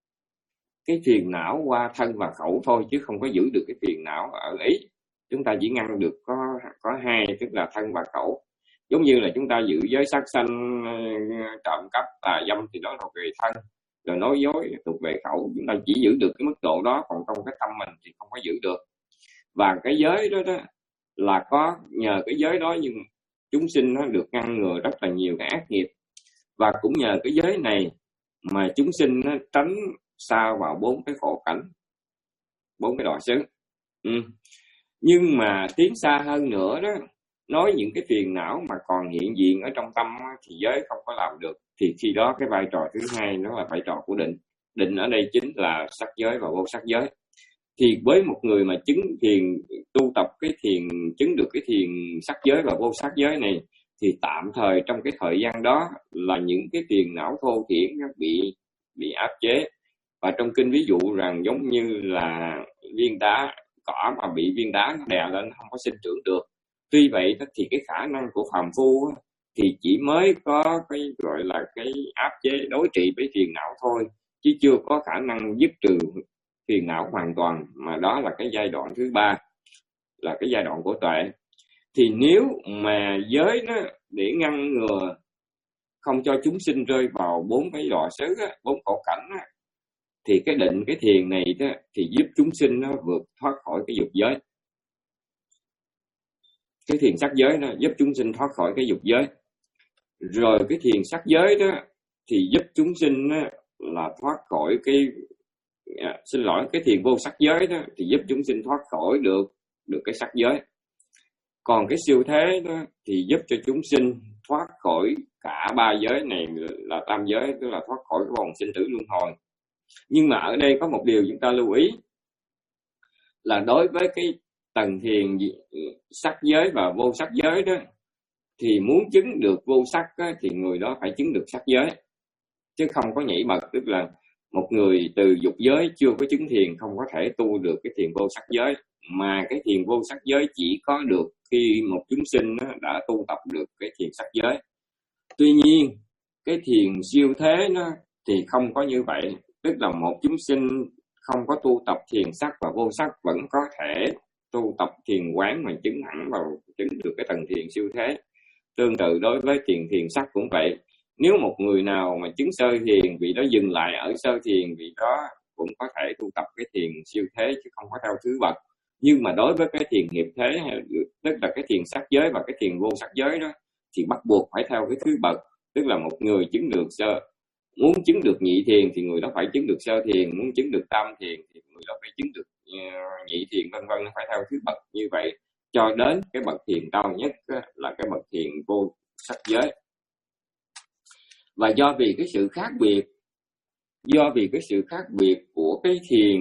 cái phiền não qua thân và khẩu thôi, chứ không có giữ được cái phiền não ở ý. Chúng ta chỉ ngăn được có có hai, tức là thân và khẩu. Giống như là chúng ta giữ giới sát sanh, trộm cắp, tà dâm thì đó thuộc về thân, rồi nói dối thuộc về khẩu. Chúng ta chỉ giữ được cái mức độ đó, còn trong cái tâm mình thì không có giữ được. Và cái giới đó đó là có nhờ cái giới đó nhưng chúng sinh nó được ngăn ngừa rất là nhiều cái ác nghiệp. Và cũng nhờ cái giới này mà chúng sinh nó tránh xa vào bốn cái khổ cảnh, bốn cái đọa xứ. Ừ. Nhưng mà tiến xa hơn nữa đó, nói những cái phiền não mà còn hiện diện ở trong tâm á, thì giới không có làm được. Thì khi đó cái vai trò thứ hai nó là vai trò của định. Định ở đây chính là sắc giới và vô sắc giới. Thì với một người mà chứng thiền, tu tập cái thiền, chứng được cái thiền sắc giới và vô sắc giới này, thì tạm thời trong cái thời gian đó là những cái phiền não thô thiển bị bị áp chế. Và trong kinh ví dụ rằng giống như là viên đá, cỏ mà bị viên đá đè lên không có sinh trưởng được. Tuy vậy thì cái khả năng của phàm phu thì chỉ mới có cái gọi là cái áp chế đối trị với phiền não thôi, chứ chưa có khả năng dứt trừ phiền não hoàn toàn, mà đó là cái giai đoạn thứ ba, là cái giai đoạn của tuệ. Thì nếu mà giới đó để ngăn ngừa không cho chúng sinh rơi vào bốn cái đọa xứ, bốn khổ cảnh á, thì cái định, cái thiền này đó thì giúp chúng sinh nó vượt thoát khỏi cái dục giới. Cái thiền sắc giới đó giúp chúng sinh thoát khỏi cái dục giới. Rồi cái thiền sắc giới đó thì giúp chúng sinh đó là thoát khỏi cái à, xin lỗi cái thiền vô sắc giới đó thì giúp chúng sinh thoát khỏi được được cái sắc giới. Còn cái siêu thế đó thì giúp cho chúng sinh thoát khỏi cả ba giới này là tam giới, tức là thoát khỏi cái vòng sinh tử luân hồi. Nhưng mà ở đây có một điều chúng ta lưu ý là đối với cái tầng thiền sắc giới và vô sắc giới đó, thì muốn chứng được vô sắc á, thì người đó phải chứng được sắc giới, chứ không có nhảy bậc. Tức là một người từ dục giới chưa có chứng thiền không có thể tu được cái thiền vô sắc giới, mà cái thiền vô sắc giới chỉ có được khi một chúng sinh đã tu tập được cái thiền sắc giới. Tuy nhiên cái thiền siêu thế nó thì không có như vậy, tức là một chúng sinh không có tu tập thiền sắc và vô sắc vẫn có thể tu tập thiền quán mà chứng hẳn vào chứng được cái tầng thiền siêu thế. Tương tự đối với thiền thiền sắc cũng vậy. Nếu một người nào mà chứng sơ thiền, vị đó dừng lại ở sơ thiền, vị đó cũng có thể tu tập cái thiền siêu thế chứ không có theo thứ bậc. Nhưng mà đối với cái thiền nghiệp thế, tức là cái thiền sắc giới và cái thiền vô sắc giới đó, thì bắt buộc phải theo cái thứ bậc. Tức là một người chứng được sơ, muốn chứng được nhị thiền thì người đó phải chứng được sơ thiền, muốn chứng được tam thiền thì người đó phải chứng được uh, nhị thiền, vân vân, nó phải theo thứ bậc như vậy cho đến cái bậc thiền cao nhất là cái bậc thiền vô sắc giới. Và do vì cái sự khác biệt, do vì cái sự khác biệt của cái thiền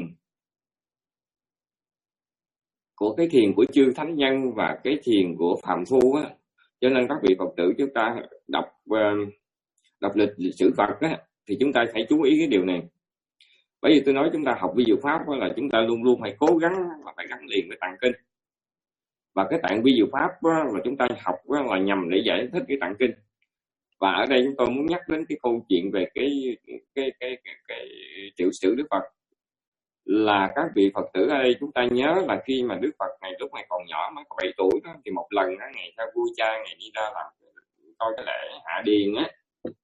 của cái thiền của chư thánh nhân và cái thiền của phàm phu á, cho nên các vị Phật tử chúng ta đọc uh, đọc lịch sử Phật á, thì chúng ta phải chú ý cái điều này. Bởi vì tôi nói chúng ta học vi diệu pháp là chúng ta luôn luôn phải cố gắng là phải gắn liền với tạng kinh. Và cái tạng vi diệu pháp là chúng ta học là nhằm để giải thích cái tạng kinh. Và ở đây chúng tôi muốn nhắc đến cái câu chuyện về cái cái cái cái, cái, cái tiểu sử Đức Phật, là các vị Phật tử ở đây chúng ta nhớ là khi mà Đức Phật ngày lúc này còn nhỏ mới có bảy tuổi đó, thì một lần đó, ngày theo vui cha, ngày đi ra làm coi cái lễ hạ điền á,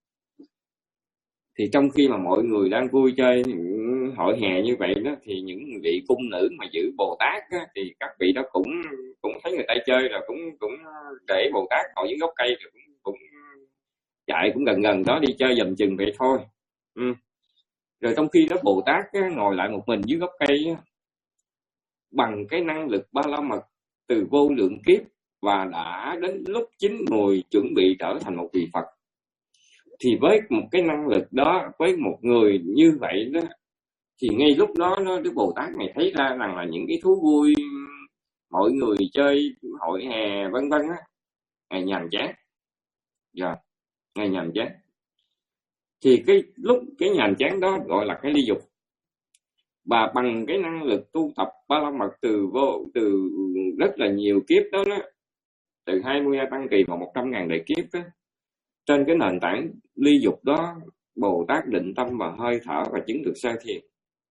thì trong khi mà mọi người đang vui chơi hội hè như vậy đó, thì những vị cung nữ mà giữ Bồ Tát á, thì các vị đó cũng cũng thấy người ta chơi rồi cũng cũng để Bồ Tát ngồi dưới gốc cây rồi cũng cũng chạy cũng gần gần đó đi chơi dầm chừng vậy thôi. Ừ. Rồi trong khi đó Bồ Tát á, ngồi lại một mình dưới gốc cây á, bằng cái năng lực ba la mật từ vô lượng kiếp và đã đến lúc chín mùi chuẩn bị trở thành một vị Phật. Thì với một cái năng lực đó, với một người như vậy đó, thì ngay lúc đó nó Đức Bồ Tát này thấy ra rằng là những cái thú vui mọi người chơi hội hè vân vân á, ngày nhàm chán. Dạ, ngày nhàm chán. Thì cái lúc cái nhàm chán đó gọi là cái ly dục. Và bằng cái năng lực tu tập ba la mật từ vô từ rất là nhiều kiếp đó, đó từ hai mươi tăng kỳ và một trăm ngàn đại kiếp đó, trên cái nền tảng ly dục đó, Bồ Tát định tâm và hơi thở và chứng được sơ thiền.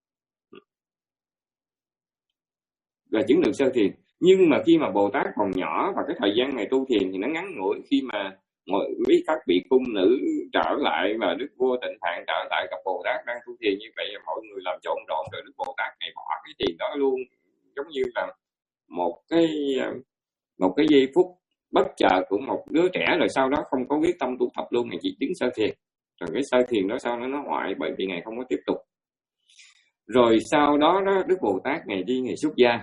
Và chứng được sơ thiền. Nhưng mà khi mà Bồ Tát còn nhỏ và cái thời gian ngày tu thiền thì nó ngắn ngủi, khi mà mọi quý các vị cung nữ trở lại và Đức Vua Tịnh Phạn trở lại gặp Bồ Tát đang tu thiền như vậy, mọi người làm trộn rộn rồi Đức Bồ Tát này bỏ cái thiền đó luôn, giống như là một cái một cái giây phút bất chợt của một đứa trẻ, rồi sau đó không có quyết tâm tu tập luôn, ngày chỉ chứng sơ thiền, rồi cái sơ thiền đó sau đó nó hoại bởi vì ngày không có tiếp tục. Rồi sau đó đó Đức Bồ Tát ngày đi ngày xuất gia.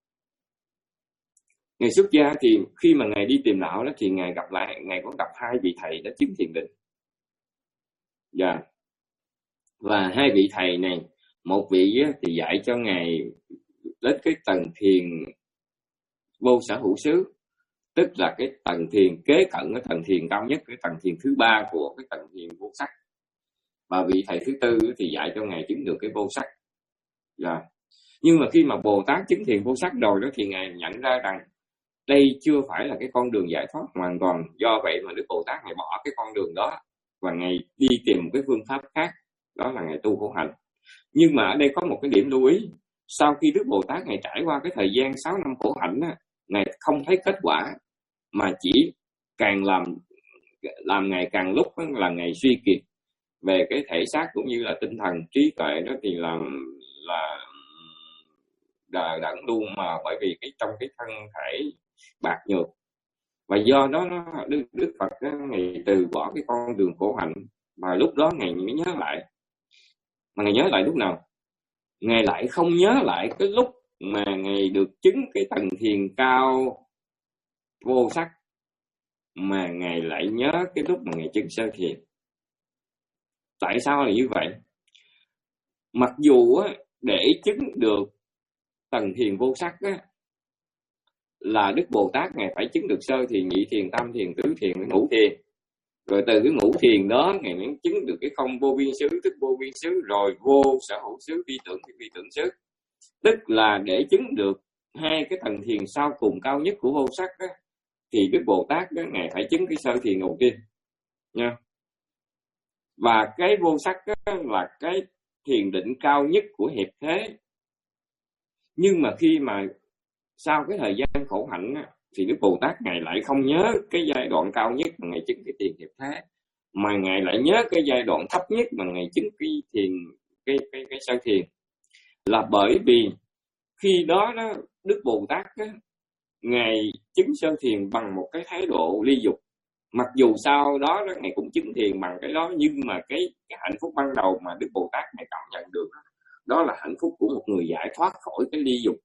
Ngày xuất gia thì khi mà ngài đi tìm đạo đó thì ngài gặp lại, ngài có gặp hai vị thầy đã chứng thiền định. Dạ. Yeah. Và hai vị thầy này, một vị thì dạy cho ngài đến cái tầng thiền vô sở hữu xứ, tức là cái tầng thiền kế cận cái tầng thiền cao nhất, cái tầng thiền thứ ba của cái tầng thiền vô sắc. Và vị thầy thứ tư thì dạy cho ngài chứng được cái vô sắc. Dạ. Yeah. Nhưng mà khi mà Bồ Tát chứng thiền vô sắc rồi đó thì ngài nhận ra rằng đây chưa phải là cái con đường giải thoát hoàn toàn. Do vậy mà Đức Bồ Tát ngài bỏ cái con đường đó và ngài đi tìm một cái phương pháp khác, đó là ngài tu khổ hạnh. Nhưng mà ở đây có một cái điểm lưu ý. Sau khi Đức Bồ Tát ngài trải qua cái thời gian sáu năm khổ hạnh á, ngài không thấy kết quả mà chỉ càng làm làm ngày càng lúc là ngày suy kiệt về cái thể xác cũng như là tinh thần trí tuệ đó, thì làm là đờ đẫn luôn, mà bởi vì cái trong cái thân thể bạc nhược. Và do đó nó, Đức, Đức Phật đó, ngài từ bỏ cái con đường khổ hạnh, mà lúc đó ngài mới nhớ lại. Mà ngài nhớ lại lúc nào? Ngài lại không nhớ lại cái lúc mà ngài được chứng cái tầng thiền cao vô sắc, mà ngài lại nhớ cái lúc mà ngài chứng sơ thiền. Tại sao là như vậy? Mặc dù á, để chứng được tầng thiền vô sắc á, là Đức Bồ Tát ngài phải chứng được sơ thiền, nhị thiền, tam thiền, tứ thiền, ngũ thiền. Rồi từ cái ngũ thiền đó ngài mới chứng được cái không vô biên xứ, tức vô biên xứ, rồi vô sở hữu xứ, vi tưởng thì vi tưởng xứ. Tức là để chứng được hai cái tầng thiền sau cùng cao nhất của vô sắc đó, thì Đức Bồ Tát đó, ngài phải chứng cái sơ thiền đầu tiên nha. Và cái vô sắc đó là cái thiền định cao nhất của hiệp thế. Nhưng mà khi mà sau cái thời gian khổ hạnh đó, thì Đức Bồ Tát ngài lại không nhớ cái giai đoạn cao nhất mà ngài chứng cái thiền hiệp thế, mà ngài lại nhớ cái giai đoạn thấp nhất mà ngài chứng cái thiền cái cái cái sơ thiền. Là bởi vì khi đó đó Đức Bồ Tát đó, ngài chứng sơ thiền bằng một cái thái độ ly dục. Mặc dù sau đó, đó ngài cũng chứng thiền bằng cái đó, nhưng mà cái, cái hạnh phúc ban đầu mà Đức Bồ Tát ngài cảm nhận được đó, đó là hạnh phúc của một người giải thoát khỏi cái ly dục.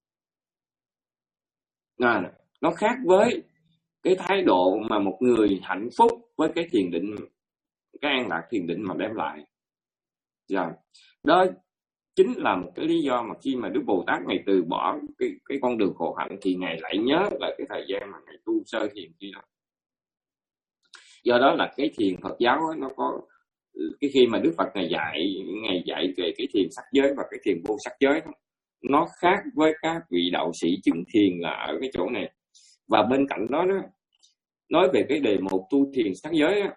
À, nó khác với cái thái độ mà một người hạnh phúc với cái thiền định, cái an lạc thiền định mà đem lại. Dạ. Đó chính là một cái lý do mà khi mà Đức Bồ Tát ngài từ bỏ cái, cái con đường khổ hạnh thì ngài lại nhớ lại cái thời gian mà ngài tu sơ thiền kia đó. Do đó là cái thiền Phật giáo đó, nó có cái khi mà Đức Phật ngài dạy ngài dạy về cái thiền sắc giới và cái thiền vô sắc giới đó, nó khác với các vị đạo sĩ chứng thiền là ở cái chỗ này. Và bên cạnh đó đó, nói về cái đề mục tu thiền sắc giới đó,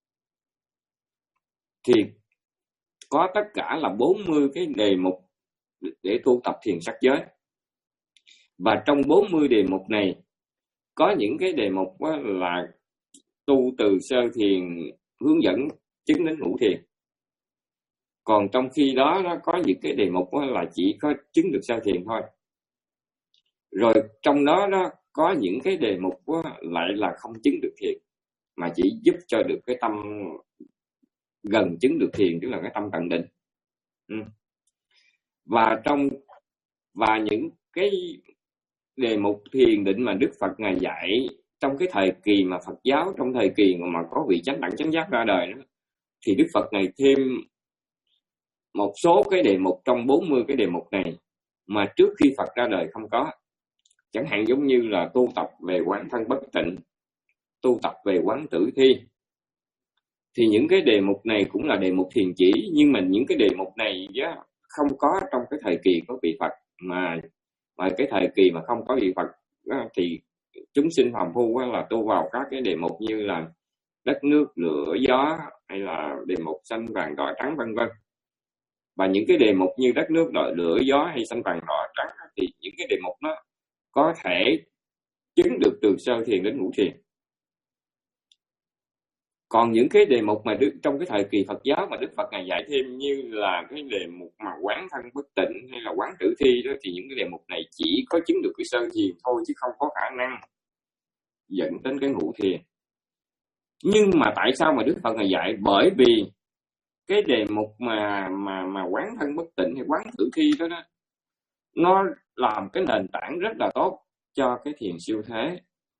thì có tất cả là bốn mươi cái đề mục để tu tập thiền sắc giới. Và trong bốn mươi đề mục này có những cái đề mục là tu từ sơ thiền hướng dẫn chứng đến ngũ thiền. Còn trong khi đó nó có những cái đề mục là chỉ có chứng được sơ thiền thôi. Rồi trong đó đó có những cái đề mục lại là không chứng được thiền, mà chỉ giúp cho được cái tâm gần chứng được thiền, tức là cái tâm tận định. Ừ. Và trong và những cái đề mục thiền định mà Đức Phật ngài dạy trong cái thời kỳ mà Phật giáo, trong thời kỳ mà có vị chánh đẳng chánh giác ra đời đó, thì Đức Phật ngài thêm một số cái đề mục trong bốn mươi cái đề mục này mà trước khi Phật ra đời không có. Chẳng hạn giống như là tu tập về quán thân bất tịnh, tu tập về quán tử thi. Thì những cái đề mục này cũng là đề mục thiền chỉ, nhưng mà những cái đề mục này không có trong cái thời kỳ có vị Phật, mà mà cái thời kỳ mà không có vị Phật thì chúng sinh phàm phu là tu vào các cái đề mục như là đất nước lửa gió, hay là đề mục xanh vàng đỏ trắng vân vân. Và những cái đề mục như đất nước đỏ lửa gió hay xanh vàng đỏ trắng thì những cái đề mục nó có thể chứng được từ sơ thiền đến ngũ thiền. Còn những cái đề mục mà đức, trong cái thời kỳ Phật giáo mà Đức Phật ngài dạy thêm như là cái đề mục mà quán thân bất tịnh hay là quán tử thi đó, thì những cái đề mục này chỉ có chứng được cái sơ thiền thôi, chứ không có khả năng dẫn đến cái ngũ thiền. Nhưng mà tại sao mà Đức Phật ngài dạy? Bởi vì cái đề mục mà mà mà quán thân bất tịnh hay quán tử thi đó, đó nó làm cái nền tảng rất là tốt cho cái thiền siêu thế.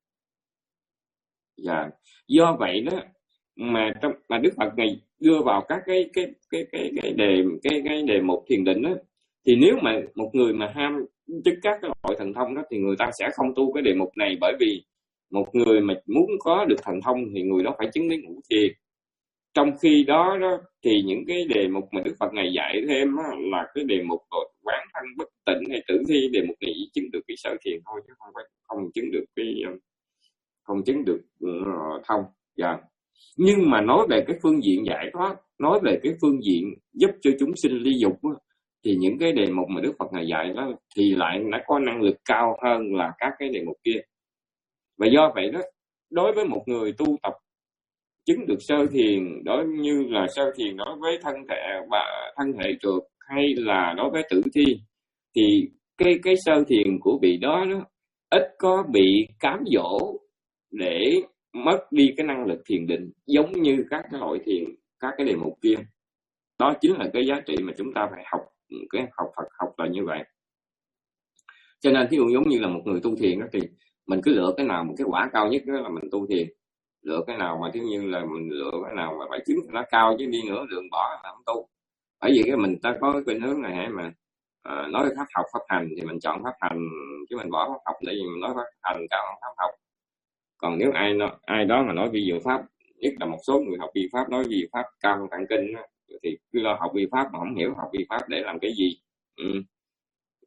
Dạ. Do vậy đó mà trong mà Đức Phật ngài đưa vào các cái cái cái cái cái đề cái cái đề mục thiền định đó, thì nếu mà một người mà ham chứng các cái loại thần thông đó thì người ta sẽ không tu cái đề mục này, bởi vì một người mà muốn có được thần thông thì người đó phải chứng đến ngũ thiền. Trong khi đó đó thì những cái đề mục mà Đức Phật ngài dạy thêm đó, là cái đề mục quán thân bất tịnh hay tử thi, đề mục này chỉ chứng được cái sở thiền thôi, chứ không phải không chứng được cái không chứng được uh, thông. Dạ. Nhưng mà nói về cái phương diện giải thoát, nói về cái phương diện giúp cho chúng sinh ly dục đó, thì những cái đề mục mà Đức Phật ngài dạy đó thì lại nó có năng lực cao hơn là các cái đề mục kia. Và do vậy đó, đối với một người tu tập chứng được sơ thiền, đối như là sơ thiền đối với thân thể và thân hệ trượt hay là đối với tử thi, thì cái cái sơ thiền của vị đó, đó ít có bị cám dỗ để mất đi cái năng lực thiền định giống như các cái loại thiền, các cái đề mục kia. Đó chính là cái giá trị mà chúng ta phải học, cái học Phật học là như vậy. Cho nên thí dụ giống như là một người tu thiền đó, thì mình cứ lựa cái nào một cái quả cao nhất đó là mình tu thiền, lựa cái nào mà thí như là mình lựa cái nào mà phải chứng nó cao, chứ đi nữa đường bỏ là không tu. Bởi vì cái mình ta có cái khuynh hướng này hay mà à, nói pháp học pháp hành thì mình chọn pháp hành, chứ mình bỏ pháp học để vì mình nói pháp hành cao hơn pháp học. Còn nếu ai nó, ai đó mà nói vi diệu pháp, nhất là một số người học vi pháp nói vi diệu pháp cao hơn tạng kinh đó, thì cứ lo học vi pháp mà không hiểu học vi pháp để làm cái gì. Ừ.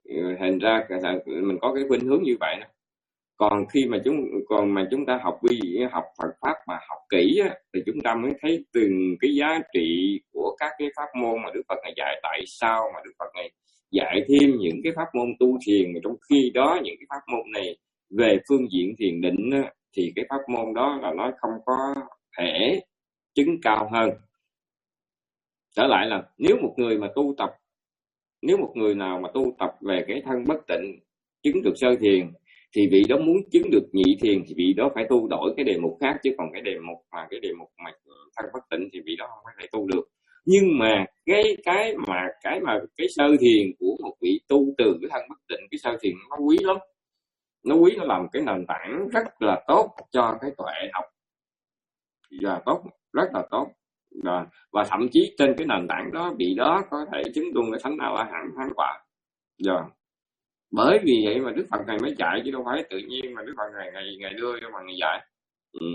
thành ra mình có cái khuynh hướng như vậy đó. Còn khi mà chúng còn mà chúng ta học vi học Phật pháp mà học kỹ á, thì chúng ta mới thấy từng cái giá trị của các cái pháp môn mà Đức Phật này dạy. Tại sao mà Đức Phật này dạy thêm những cái pháp môn tu thiền, mà trong khi đó những cái pháp môn này về phương diện thiền định á, thì cái pháp môn đó là nó không có thể chứng cao hơn. Trở lại là nếu một người mà tu tập, nếu một người nào mà tu tập về cái thân bất tịnh chứng được sơ thiền, thì vị đó muốn chứng được nhị thiền thì vị đó phải tu đổi cái đề mục khác, chứ còn cái đề mục mà cái đề mục mà thân bất tịnh thì vị đó không có thể tu được. Nhưng mà cái cái mà cái mà cái sơ thiền của một vị tu từ cái thân bất tịnh, cái sơ thiền nó quý lắm, nó quý, nó làm cái nền tảng rất là tốt cho cái tuệ học, và tốt, rất là tốt. Và, và thậm chí trên cái nền tảng đó vị đó có thể chứng đương cái thánh A La Hán thánh quả. Rồi bởi vì vậy mà Đức Phật này mới dạy, chứ đâu phải tự nhiên mà Đức Phật này ngày ngày đưa cho mà ngày dạy. Ừ.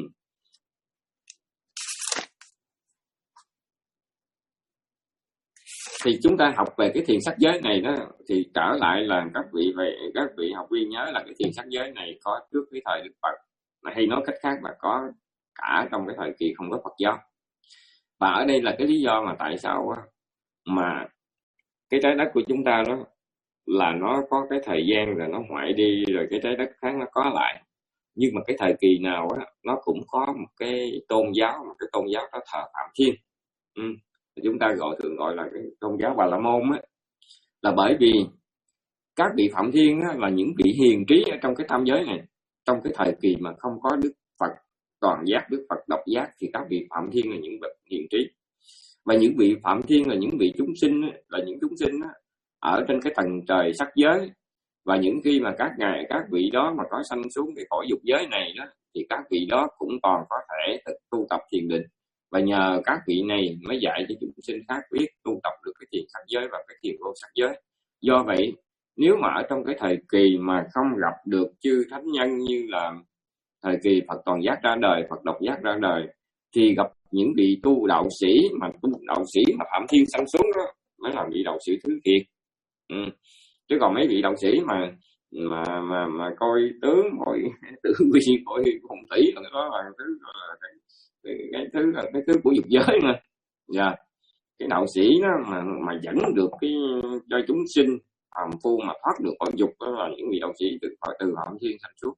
Thì chúng ta học về cái thiền sắc giới này đó, thì trở lại là các vị về các vị học viên nhớ là cái thiền sắc giới này có trước cái thời Đức Phật, mà hay nói cách khác là có cả trong cái thời kỳ không có Phật giáo. Và ở đây là cái lý do mà tại sao á, mà cái trái đất của chúng ta đó là nó có cái thời gian rồi nó hoại đi, rồi cái trái đất khác nó có lại. Nhưng mà cái thời kỳ nào á, nó cũng có một cái tôn giáo, một cái tôn giáo đó thờ Phạm Thiên. Ừ. Chúng ta gọi thường gọi là cái tôn giáo Bà La Môn á, là bởi vì các vị Phạm Thiên á, là những vị hiền trí ở trong cái tam giới này. Trong cái thời kỳ mà không có Đức Phật toàn giác, Đức Phật độc giác, thì các vị Phạm Thiên là những bậc hiền trí. Và những vị Phạm Thiên là những vị chúng sinh, là những chúng sinh á, ở trên cái tầng trời sắc giới. Và những khi mà các ngài, các vị đó mà có sanh xuống cái cõi dục giới này đó, thì các vị đó cũng toàn có thể tu tập thiền định. Và nhờ các vị này mới dạy cho chúng sinh khác biết tu tập được cái thiền sắc giới và cái thiền vô sắc giới. Do vậy, nếu mà ở trong cái thời kỳ mà không gặp được chư thánh nhân như là thời kỳ Phật toàn giác ra đời, Phật độc giác ra đời, thì gặp những vị tu đạo sĩ mà tu đạo sĩ mà Phạm Thiên sanh xuống đó mới là vị đạo sĩ thứ thiệt. Ừ. Chứ còn mấy vị đạo sĩ mà mà mà mà coi tướng, coi tử vi, coi phong thủy là cái đó là cái thứ là cái, cái, cái thứ là cái thứ của dục giới mà. Dạ. Cái đạo sĩ đó mà mà dẫn được cái cho chúng sinh phàm phu mà thoát được khỏi dục, đó là những vị đạo sĩ từ từ Phạm Thiên sanh xuống.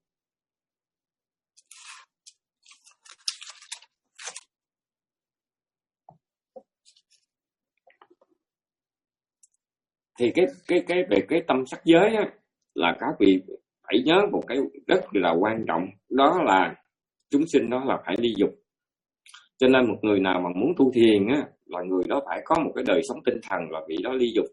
Thì cái cái cái về cái tâm sắc giới á, là các vị phải nhớ một cái rất là quan trọng, đó là chúng sinh đó là phải ly dục. Cho nên một người nào mà muốn tu thiền á, là người đó phải có một cái đời sống tinh thần là vị đó ly dục.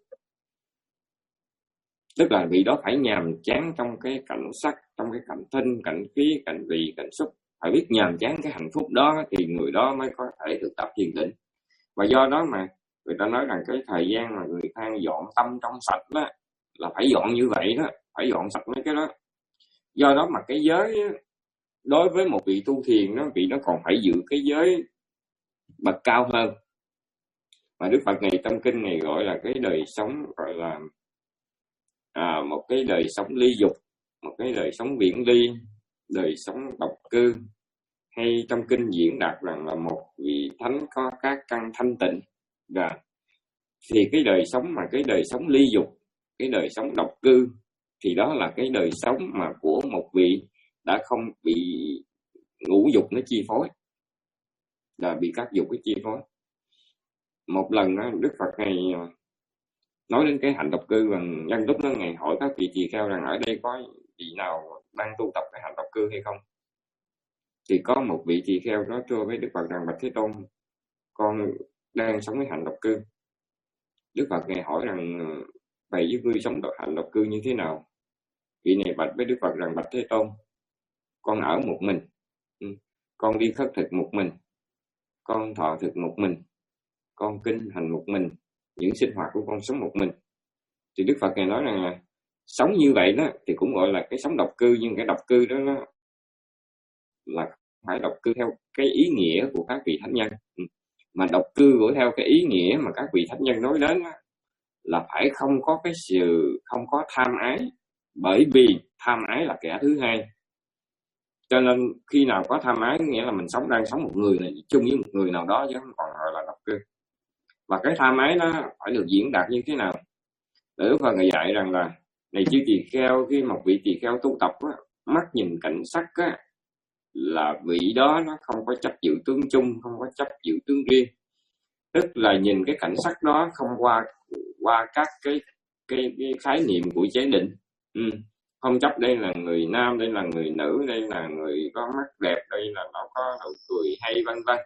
Tức là vị đó phải nhàm chán trong cái cảnh sắc, trong cái cảnh thinh, cảnh khí, cảnh vị, cảnh xúc. Phải biết nhàm chán cái hạnh phúc đó thì người đó mới có thể thực tập thiền định. Và do đó mà người ta nói rằng cái thời gian mà người ta dọn tâm trong sạch đó, là phải dọn như vậy đó, phải dọn sạch mấy cái đó. Do đó mà cái giới, đối với một vị tu thiền đó, vị nó còn phải giữ cái giới bậc cao hơn. Mà Đức Phật này trong kinh này gọi là cái đời sống, gọi là à, một cái đời sống ly dục, một cái đời sống viễn ly, đời sống độc cư. Hay trong kinh diễn đạt rằng là một vị thánh có các căn thanh tịnh. Và thì cái đời sống mà cái đời sống ly dục, cái đời sống độc cư, thì đó là cái đời sống mà của một vị đã không bị ngũ dục nó chi phối, là bị các dục nó chi phối. Một lần đó, Đức Phật này nói đến cái hạnh độc cư, và nhân lúc đó Ngài hỏi các vị tỳ kheo rằng ở đây có vị nào đang tu tập cái hạnh độc cư hay không. Thì có một vị tỳ kheo nói thưa với Đức Phật rằng: bạch Thế Tôn, con đang sống cái hạnh độc cư. Đức Phật Ngài hỏi rằng: vậy với ngươi sống hạnh độc cư như thế nào? Vị này bạch với Đức Phật rằng: bạch Thế Tôn, con ở một mình, con đi khất thực một mình, con thọ thực một mình, con kinh hành một mình, những sinh hoạt của con sống một mình. Thì Đức Phật Ngài nói rằng là sống như vậy đó thì cũng gọi là cái sống độc cư, nhưng cái độc cư đó, đó là phải độc cư theo cái ý nghĩa của các vị thánh nhân. Mà độc cư của theo cái ý nghĩa mà các vị thánh nhân nói đến đó, là phải không có cái sự không có tham ái, bởi vì tham ái là kẻ thứ hai. Cho nên khi nào có tham ái nghĩa là mình sống đang sống một người này chung với một người nào đó chứ không còn gọi là độc cư. Và cái tham ái nó phải được diễn đạt như thế nào? Để Đức Phật người dạy rằng là này chư tỳ kheo, khi một vị tỳ kheo tu tập á, mắt nhìn cảnh sắc á, là vị đó nó không có chấp giữ tướng chung, không có chấp giữ tướng riêng. Tức là nhìn cái cảnh sắc đó không qua qua các cái cái, cái khái niệm của chế định. Ừ. Không chấp đây là người nam, đây là người nữ, đây là người có mắt đẹp, đây là nó có nụ cười hay, vân vân.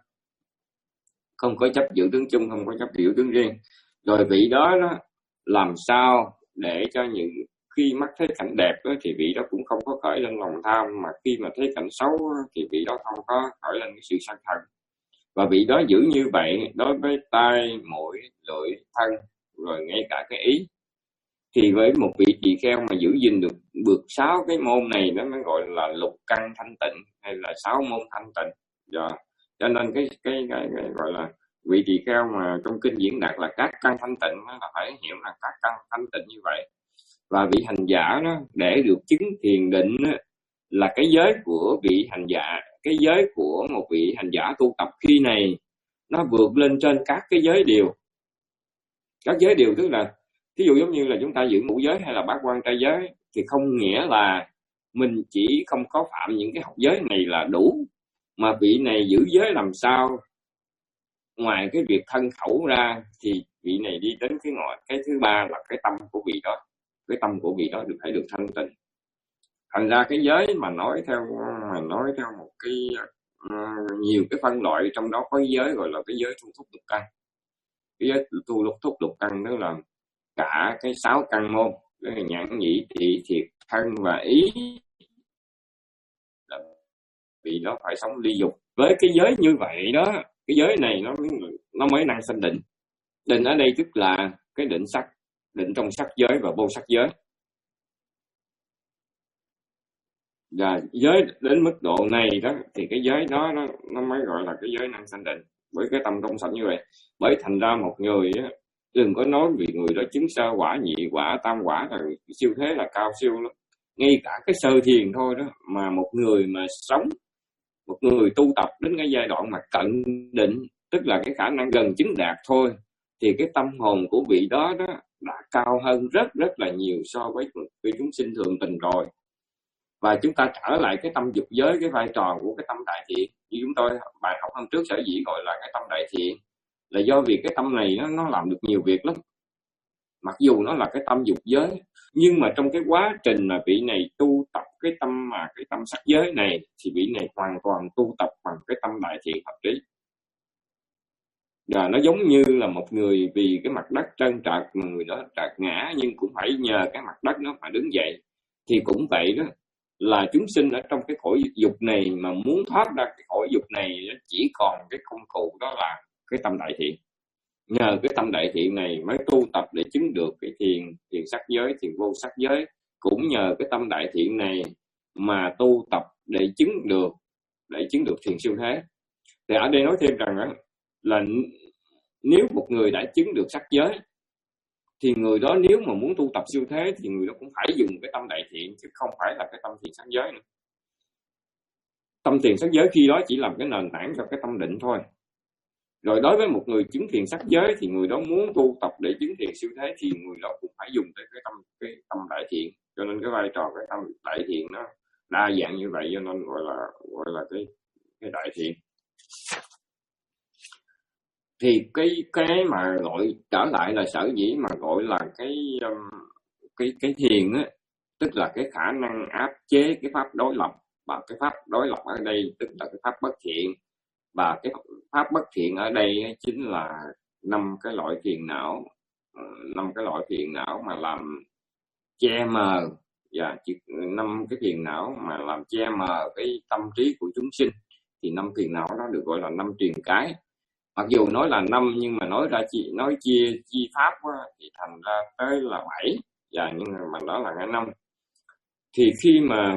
Không có chấp giữ tướng chung, không có chấp giữ tướng riêng. Rồi vị đó, đó làm sao để cho những khi mắt thấy cảnh đẹp đó, thì vị đó cũng không có khởi lên lòng tham, mà khi mà thấy cảnh xấu đó, thì vị đó không có khởi lên cái sự sân hận. Và vị đó giữ như vậy đối với tai, mũi, lưỡi, thân, rồi ngay cả cái ý. Thì với một vị tỳ kheo mà giữ gìn được vượt sáu cái môn này, nó mới gọi là lục căn thanh tịnh, hay là sáu môn thanh tịnh. Dạ. Cho nên cái, cái, cái, cái gọi là vị tỳ kheo mà trong kinh diễn đạt là các căn thanh tịnh, nó là phải hiểu là các căn thanh tịnh như vậy. Và vị hành giả đó, để được chứng thiền định đó, là cái giới của vị hành giả, cái giới của một vị hành giả tu tập khi này nó vượt lên trên các cái giới điều. Các giới điều tức là ví dụ giống như là chúng ta giữ ngũ giới hay là bát quan trai giới, thì không nghĩa là mình chỉ không có phạm những cái học giới này là đủ, mà vị này giữ giới làm sao ngoài cái việc thân khẩu ra, thì vị này đi đến cái ngọn cái thứ ba là cái tâm của vị đó. Cái tâm của vị đó được phải được thanh tịnh. Thành ra cái giới mà nói theo mà nói theo một cái uh, nhiều cái phân loại, trong đó có giới gọi là cái giới thu thúc lục căn. Cái giới tu lục thúc lục căn đó là cả cái sáu căn môn, đó là nhãn nhĩ thị thiệt thân và ý. Vì nó phải sống ly dục. Với cái giới như vậy đó, cái giới này nó nó mới năng sanh định. Định ở đây tức là cái định sắc, định trong sắc giới và vô sắc giới. Và giới đến mức độ này đó thì cái giới đó nó, nó mới gọi là cái giới năng sanh định, với cái tâm trong sạch như vậy. Bởi thành ra một người á, đừng có nói vì người đó chứng sơ quả, nhị quả, tam quả là siêu thế là cao siêu lắm. Ngay cả cái sơ thiền thôi đó, mà một người mà sống, một người tu tập đến cái giai đoạn mà cận định, tức là cái khả năng gần chứng đạt thôi, thì cái tâm hồn của vị đó đó đã cao hơn rất rất là nhiều so với, với chúng sinh thường tình rồi. Và chúng ta trở lại cái tâm dục giới, cái vai trò của cái tâm đại thiện. Như chúng tôi bài học hôm trước sở dĩ gọi là cái tâm đại thiện là do vì cái tâm này nó, nó làm được nhiều việc lắm. Mặc dù nó là cái tâm dục giới, nhưng mà trong cái quá trình mà vị này tu tập cái tâm mà cái tâm sắc giới này, thì vị này hoàn toàn tu tập bằng cái tâm đại thiện hợp trí. Và nó giống như là một người vì cái mặt đất trơn trượt mà người đó trượt ngã, nhưng cũng phải nhờ cái mặt đất nó mà đứng dậy. Thì cũng vậy đó, là chúng sinh ở trong cái cõi dục này mà muốn thoát ra cái cõi dục này chỉ còn cái công cụ đó là cái tâm đại thiện. Nhờ cái tâm đại thiện này mới tu tập để chứng được cái thiền, thiền sắc giới, thiền vô sắc giới. Cũng nhờ cái tâm đại thiện này mà tu tập để chứng được, để chứng được thiền siêu thế. Thì ở đây nói thêm rằng đó, là nếu một người đã chứng được sắc giới, thì người đó nếu mà muốn tu tập siêu thế thì người đó cũng phải dùng cái tâm đại thiện, chứ không phải là cái tâm thiền sắc giới nữa. Tâm thiền sắc giới khi đó chỉ làm cái nền tảng cho cái tâm định thôi. Rồi đối với một người chứng thiền sắc giới thì người đó muốn tu tập để chứng thiền siêu thế thì người đó cũng phải dùng tới cái tâm cái tâm đại thiện. Cho nên cái vai trò cái tâm đại thiện nó đa dạng như vậy, cho nên gọi là gọi là cái cái đại thiện. Thì cái cái mà gọi trở lại là sở dĩ mà gọi là cái um, cái cái thiền á, tức là cái khả năng áp chế cái pháp đối lập. Và cái pháp đối lập ở đây tức là cái pháp bất thiện. Và cái pháp bất thiện ở đây chính là năm cái loại phiền não, năm cái loại phiền não mà làm che mờ, và năm cái phiền não mà làm che mờ cái tâm trí của chúng sinh. Thì năm phiền não đó được gọi là năm triền cái. Mặc dù nói là năm nhưng mà nói ra chỉ nói chia chi pháp á, thì thành ra tới là bảy, và nhưng mà đó là cái năm. Thì khi mà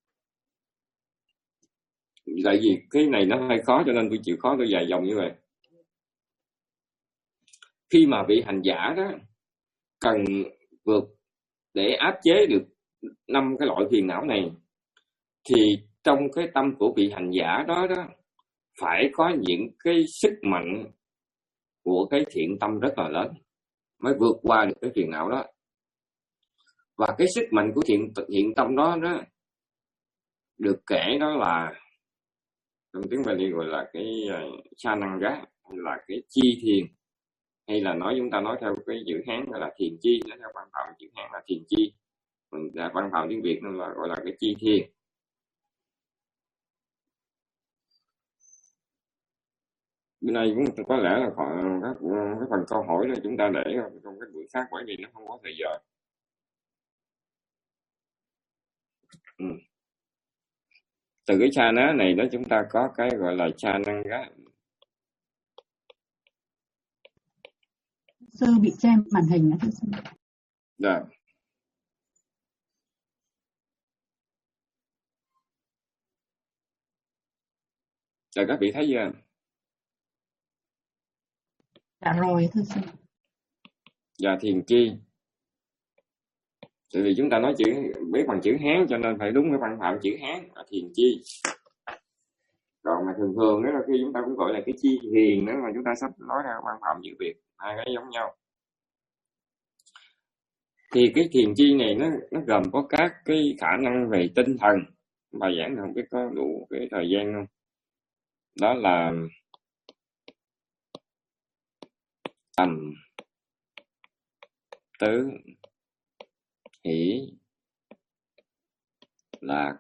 tại vì cái này nó hơi khó cho nên tôi chịu khó tôi dài dòng như vậy. Khi mà vị hành giả đó cần vượt để áp chế được năm cái loại phiền não này, thì trong cái tâm của vị hành giả đó đó phải có những cái sức mạnh của cái thiện tâm rất là lớn mới vượt qua được cái phiền não đó. Và cái sức mạnh của thiện thiện tâm đó đó được kể đó là trong tiếng Bali gọi là cái uh, Chananga, hay là cái chi thiền, hay là nói chúng ta nói theo cái chữ Hán gọi là thiền chi, nó theo văn phạm chữ Hán là thiền chi, mình là văn phạm tiếng Việt nó là gọi là cái chi thiền. Bên này cũng có lẽ là các cái phần câu hỏi là chúng ta để trong cái buổi khác, bởi vì nó không có thời giờ. Ừ. Từ cái chana này đó chúng ta có cái gọi là chananga. Sư bị che màn hình đó thưa sư. Dạ. Rồi các vị thấy chưa? Dạ rồi thưa sư. Dạ thiền chi. Tại vì chúng ta nói chữ biết bằng chữ Hán cho nên phải đúng cái văn phạm chữ Hán là thiền chi. Còn mà thường thường đó là khi chúng ta cũng gọi là cái chi thiền nữa, mà chúng ta sắp nói ra văn phạm chữ Việt, hai cái giống nhau. Thì cái thiền chi này nó nó gồm có các cái khả năng về tinh thần. Bài giảng không biết có đủ cái thời gian không? Đó là tầm, tứ, hỷ, lạc,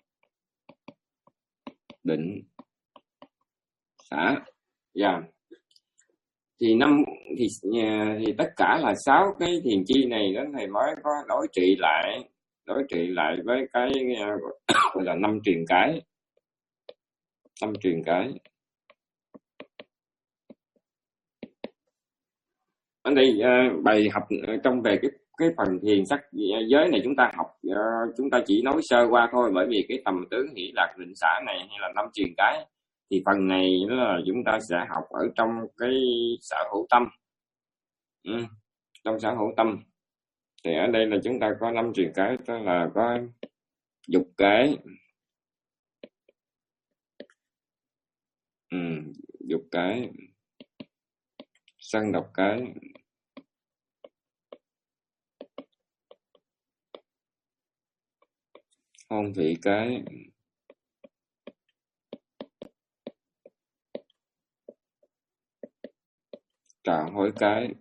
định, xả. Dạ. Thì năm thì thì tất cả là sáu cái thiền chi này đó thầy mới có đối trị lại, đối trị lại với cái gọi là năm truyền cái, năm truyền cái. Ở đây uh, bài học trong về cái cái phần thiền sắc giới này chúng ta học uh, chúng ta chỉ nói sơ qua thôi, bởi vì cái tầm tướng hỷ lạc định xả này hay là năm truyền cái thì phần này là chúng ta sẽ học ở trong cái sở hữu tâm. Ừ. Trong sở hữu tâm thì ở đây là chúng ta có năm truyền cái, đó là có dục cái, ừ, dục cái, sân độc cái, hôn thị cái, trà hối cái,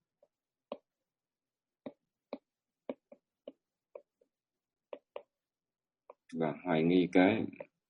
và hoài nghi cái.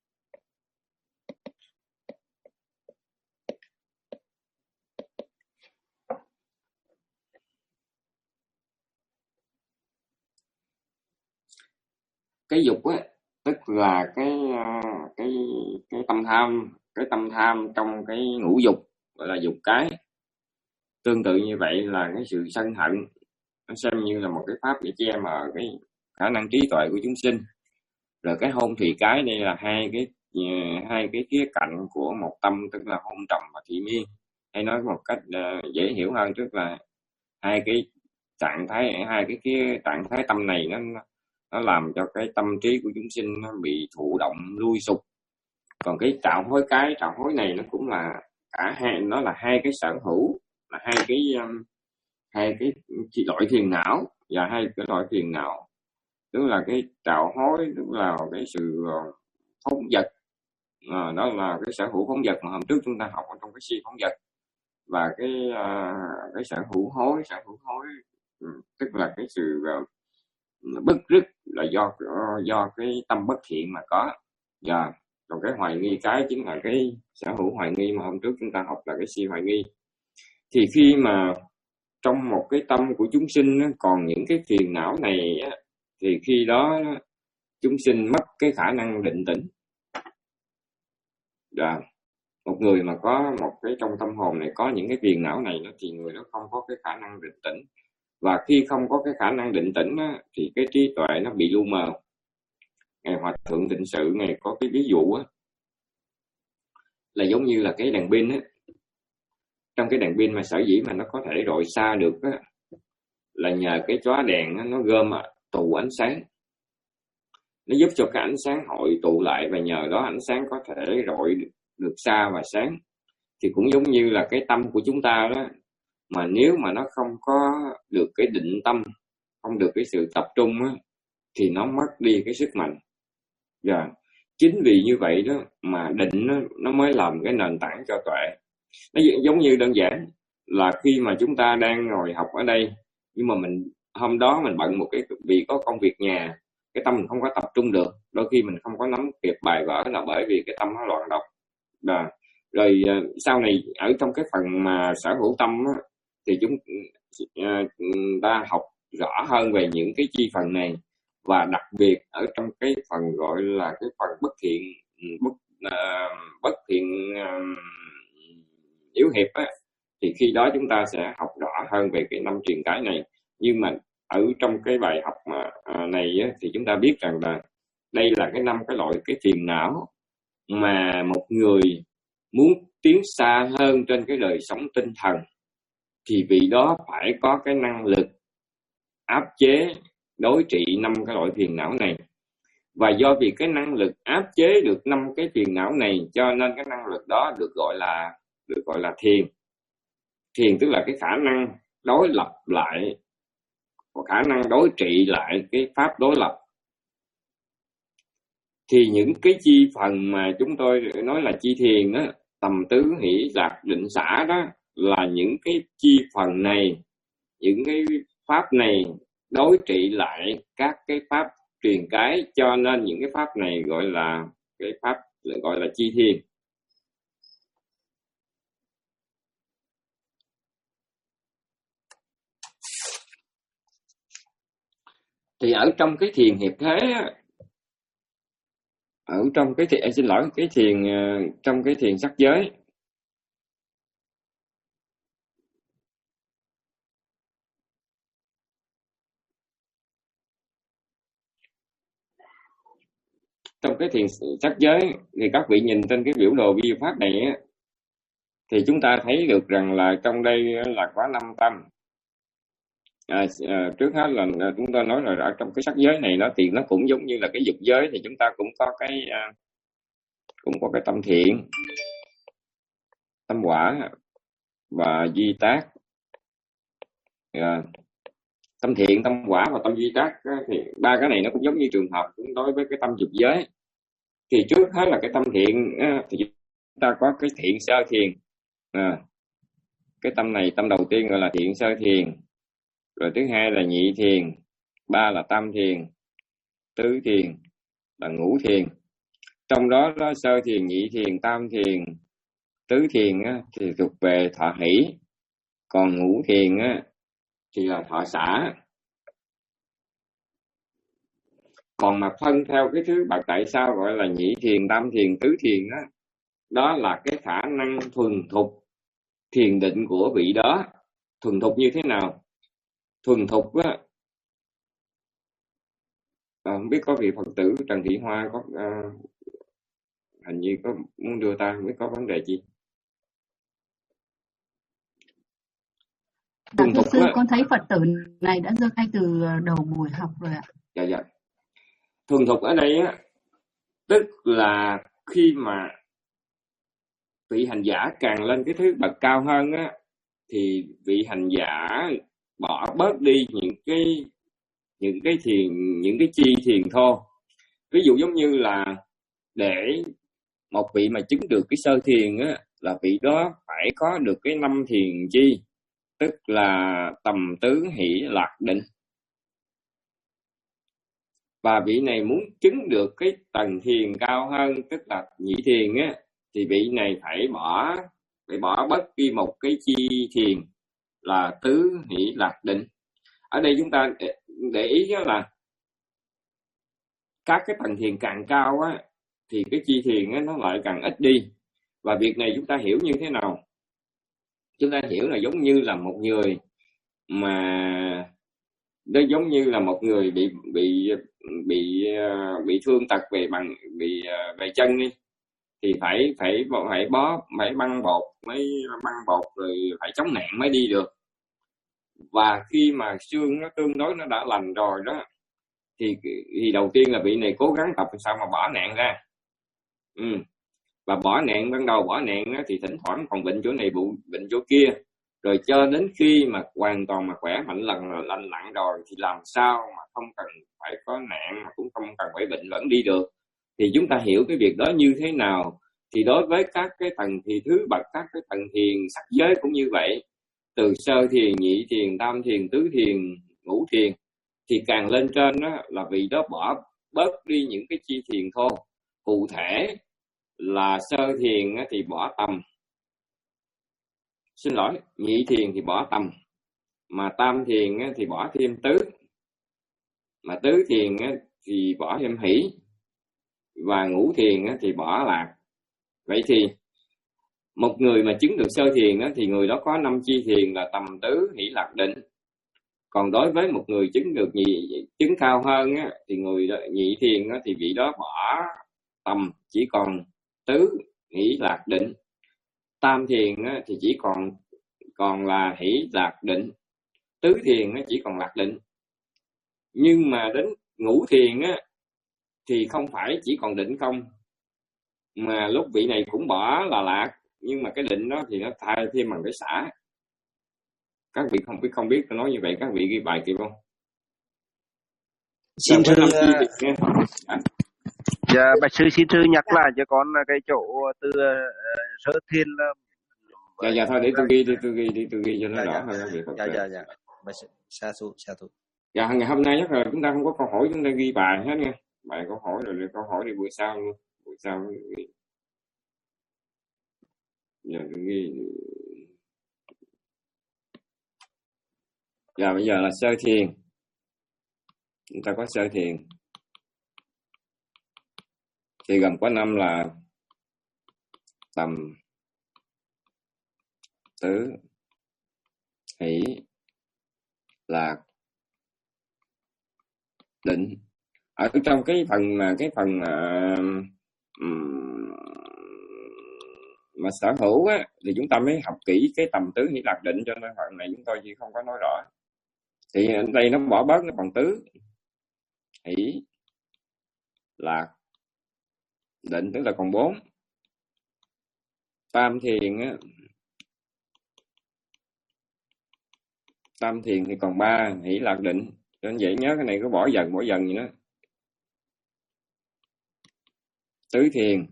Cái dục á, tức là cái cái cái tâm tham, cái tâm tham trong cái ngũ dục gọi là dục cái. Tương tự như vậy là cái sự sân hận, nó xem như là một cái pháp để che mờ cái khả năng trí tuệ của chúng sinh. Rồi cái hôn thị cái đây là hai cái hai cái khía cạnh của một tâm, tức là hôn trầm và thị miên, hay nói một cách uh, dễ hiểu hơn, tức là hai cái trạng thái, hai cái khía trạng thái tâm này nó nó làm cho cái tâm trí của chúng sinh nó bị thụ động lui sụp. Còn cái trạo hối cái, trạo hối này nó cũng là cả hai, nó là hai cái sở hữu, là hai cái um, hai cái loại phiền não và hai cái loại phiền não, tức là cái trạo hối tức là cái sự phóng dật, à, đó là cái sở hữu phóng dật mà hôm trước chúng ta học ở trong cái si phóng dật. Và cái uh, cái sở hữu hối, sở hữu hối tức là cái sự uh, bứt rứt là do do cái tâm bất thiện mà có. Và còn cái hoài nghi cái chính là cái sở hữu hoài nghi mà hôm trước chúng ta học là cái si hoài nghi. Thì khi mà trong một cái tâm của chúng sinh còn những cái phiền não này thì khi đó chúng sinh mất cái khả năng định tĩnh. Và một người mà có một cái trong tâm hồn này có những cái phiền não này thì người đó không có cái khả năng định tĩnh. Và khi không có cái khả năng định tĩnh á, thì cái trí tuệ nó bị lu mờ. Ngài Hòa Thượng Tịnh Sự Ngài có cái ví dụ á, là giống như là cái đèn pin á. Trong cái đèn pin mà sở dĩ mà nó có thể rọi xa được á, là nhờ cái chóa đèn đó, nó gom tụ ánh sáng, nó giúp cho cái ánh sáng hội tụ lại, và nhờ đó ánh sáng có thể rọi được xa và sáng. Thì cũng giống như là cái tâm của chúng ta đó, mà nếu mà nó không có được cái định tâm, không được cái sự tập trung á, thì nó mất đi cái sức mạnh. Và chính vì như vậy đó mà định nó, nó mới làm cái nền tảng cho tuệ. Nó giống như đơn giản là khi mà chúng ta đang ngồi học ở đây, nhưng mà mình hôm đó mình bận một cái vì có công việc nhà, cái tâm mình không có tập trung được, đôi khi mình không có nắm kịp bài vở là bởi vì cái tâm nó loạn động. Và rồi sau này ở trong cái phần mà sở hữu tâm á, thì chúng ta học rõ hơn về những cái chi phần này, và đặc biệt ở trong cái phần gọi là cái phần bất thiện bất uh, bất thiện uh, yếu hiệp á, thì khi đó chúng ta sẽ học rõ hơn về cái năm truyền cái này. Nhưng mà ở trong cái bài học mà uh, này á, thì chúng ta biết rằng là đây là cái năm cái loại cái phiền não mà một người muốn tiến xa hơn trên cái đời sống tinh thần thì vị đó phải có cái năng lực áp chế, đối trị năm cái loại phiền não này. Và do vì cái năng lực áp chế được năm cái phiền não này, cho nên cái năng lực đó được gọi là được gọi là thiền. Thiền tức là cái khả năng đối lập lại, khả năng đối trị lại cái pháp đối lập. Thì những cái chi phần mà chúng tôi nói là chi thiền đó, tầm tứ hỷ lạc định xả đó, là những cái chi phần này, những cái pháp này đối trị lại các cái pháp truyền cái, cho nên những cái pháp này gọi là cái pháp gọi là chi thiền. Thì ở trong cái thiền hiệp thế, ở trong cái thiền, xin lỗi, cái thiền trong cái thiền sắc giới, trong cái thiền sắc giới thì các vị nhìn trên cái biểu đồ vi pháp này á, thì chúng ta thấy được rằng là trong đây là có năm tâm. À, à, trước hết là chúng ta nói là ở trong cái sắc giới này nó thì nó cũng giống như là cái dục giới, thì chúng ta cũng có cái à, cũng có cái tâm thiện, tâm quả và duy tác. À, tâm thiện, tâm quả và tâm duy tác thì ba cái này nó cũng giống như trường hợp cũng đối với cái tâm dục giới. Thì trước hết là cái tâm thiện thì chúng ta có cái thiện sơ thiền. À, cái tâm này, tâm đầu tiên gọi là thiện sơ thiền, rồi thứ hai là nhị thiền, ba là tam thiền, tứ thiền là ngũ thiền. Trong đó đó sơ thiền, nhị thiền, tam thiền, tứ thiền á, thì thuộc về thọ hỷ, còn ngũ thiền á, thì là thọ xả. Còn mà phân theo cái thứ bậc tại sao gọi là nhị thiền, tam thiền, tứ thiền đó, đó là cái khả năng thuần thục thiền định của vị đó. Thuần thục như thế nào? Thuần thục á, à, không biết có vị Phật tử Trần Thị Hoa có à, hình như có muốn đưa ta, không biết có vấn đề gì. Dạ thưa sư, á, con thấy Phật tử này đã giơ tay từ đầu buổi học rồi ạ. Dạ dạ. Thuần thục ở đây á, tức là khi mà vị hành giả càng lên cái thứ bậc cao hơn á, thì vị hành giả bỏ bớt đi những cái những cái thiền, những cái chi thiền thô. Ví dụ giống như là để một vị mà chứng được cái sơ thiền á, là vị đó phải có được cái năm thiền chi, tức là tầm tứ hỷ lạc định. Và vị này muốn chứng được cái tầng thiền cao hơn, tức là nhị thiền á, thì vị này phải bỏ phải bỏ bất đi một cái chi thiền là tứ hỷ lạc định. Ở đây chúng ta để, để ý là các cái tầng thiền càng cao á, thì cái chi thiền á, nó lại càng ít đi. Và việc này chúng ta hiểu như thế nào? Chúng ta hiểu là giống như là một người mà nó giống như là một người bị bị bị bị thương tật về bằng bị về chân đi, thì phải phải phải bó phải băng bột, mới băng bột rồi phải chống nạn mới đi được. Và khi mà xương nó tương đối nó đã lành rồi đó, thì thì đầu tiên là vị này cố gắng tập sao mà bỏ nạn ra. Ừ. Và bỏ nạn, ban đầu bỏ nạn đó, thì thỉnh thoảng còn bệnh chỗ này bệnh chỗ kia, rồi cho đến khi mà hoàn toàn mà khỏe mạnh lần lành lặn rồi thì làm sao mà không cần phải có nạn, mà cũng không cần phải bệnh vẫn đi được. Thì chúng ta hiểu cái việc đó như thế nào. Thì đối với các cái tầng thì thứ bậc, các cái tầng thiền sắc giới cũng như vậy, từ sơ thiền, nhị thiền, tam thiền, tứ thiền, ngũ thiền, thì càng lên trên đó là vì đó bỏ bớt đi những cái chi thiền thô. Cụ thể là sơ thiền thì bỏ tầm, xin lỗi, nhị thiền thì bỏ tầm, mà tam thiền thì bỏ thêm tứ, mà tứ thiền thì bỏ thêm hỷ, và ngũ thiền thì bỏ lạc. Vậy thì một người mà chứng được sơ thiền thì người đó có năm chi thiền là tầm, tứ, hỷ, lạc, định. Còn đối với một người chứng được nhị, chứng cao hơn thì người đó, nhị thiền thì vị đó bỏ tầm, chỉ còn tứ, hỷ, lạc, định. Tam thiền thì chỉ còn còn là hỷ, lạc, định. Tứ thiền chỉ còn lạc, định. Nhưng mà đến ngũ thiền thì không phải chỉ còn định không, mà lúc vị này cũng bỏ là lạc, nhưng mà cái định đó thì nó thay thêm bằng cái xả. Các vị không biết không biết tôi nói như vậy, các vị ghi bài kịp không? Xin thưa à. Dạ, bạch sư xin thưa nhắc lại cho con cái chỗ từ uh, sơ thiền là. Dạ dạ thôi để tôi ghi đi, tôi ghi đi, tôi ghi cho nó rõ hơn các vị. Dạ dạ dạ. Bạch sư sa thụ sa thụ. Dạ ngày hôm nay chắc là chúng ta không có câu hỏi, chúng ta ghi bài hết nha. Bài câu hỏi rồi câu hỏi đi buổi sau luôn, buổi sau ghi. Giờ tôi ghi. Dạ bây giờ là sơ thiền. Chúng ta có sơ thiền. Thì gồm có năm là tầm, tứ, hỷ, lạc, định. Ở trong cái phần mà cái phần uh, mà sở hữu á, thì chúng ta mới học kỹ cái tầm, tứ, hỷ, lạc, định, cho nên phần này chúng tôi chỉ không có nói rõ. Thì ở đây nó bỏ bớt, nó còn tứ, hỷ, lạc, định, tức là còn bốn. Tam thiền á, tam thiền thì còn ba, hỷ, lạc, định. Cho nên dễ nhớ, cái này cứ bỏ dần bỏ dần vậy đó. Tứ thiền,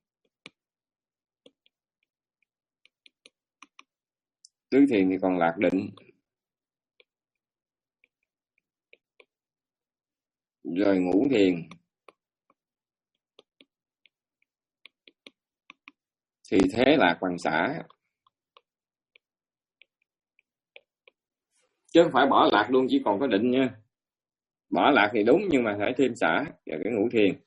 tứ thiền thì còn lạc, định. Rồi ngũ thiền thì thế lạc bằng xả, chứ không phải bỏ lạc luôn chỉ còn có định nha. Bỏ lạc thì đúng, nhưng mà phải thêm xả và cái ngũ thiền.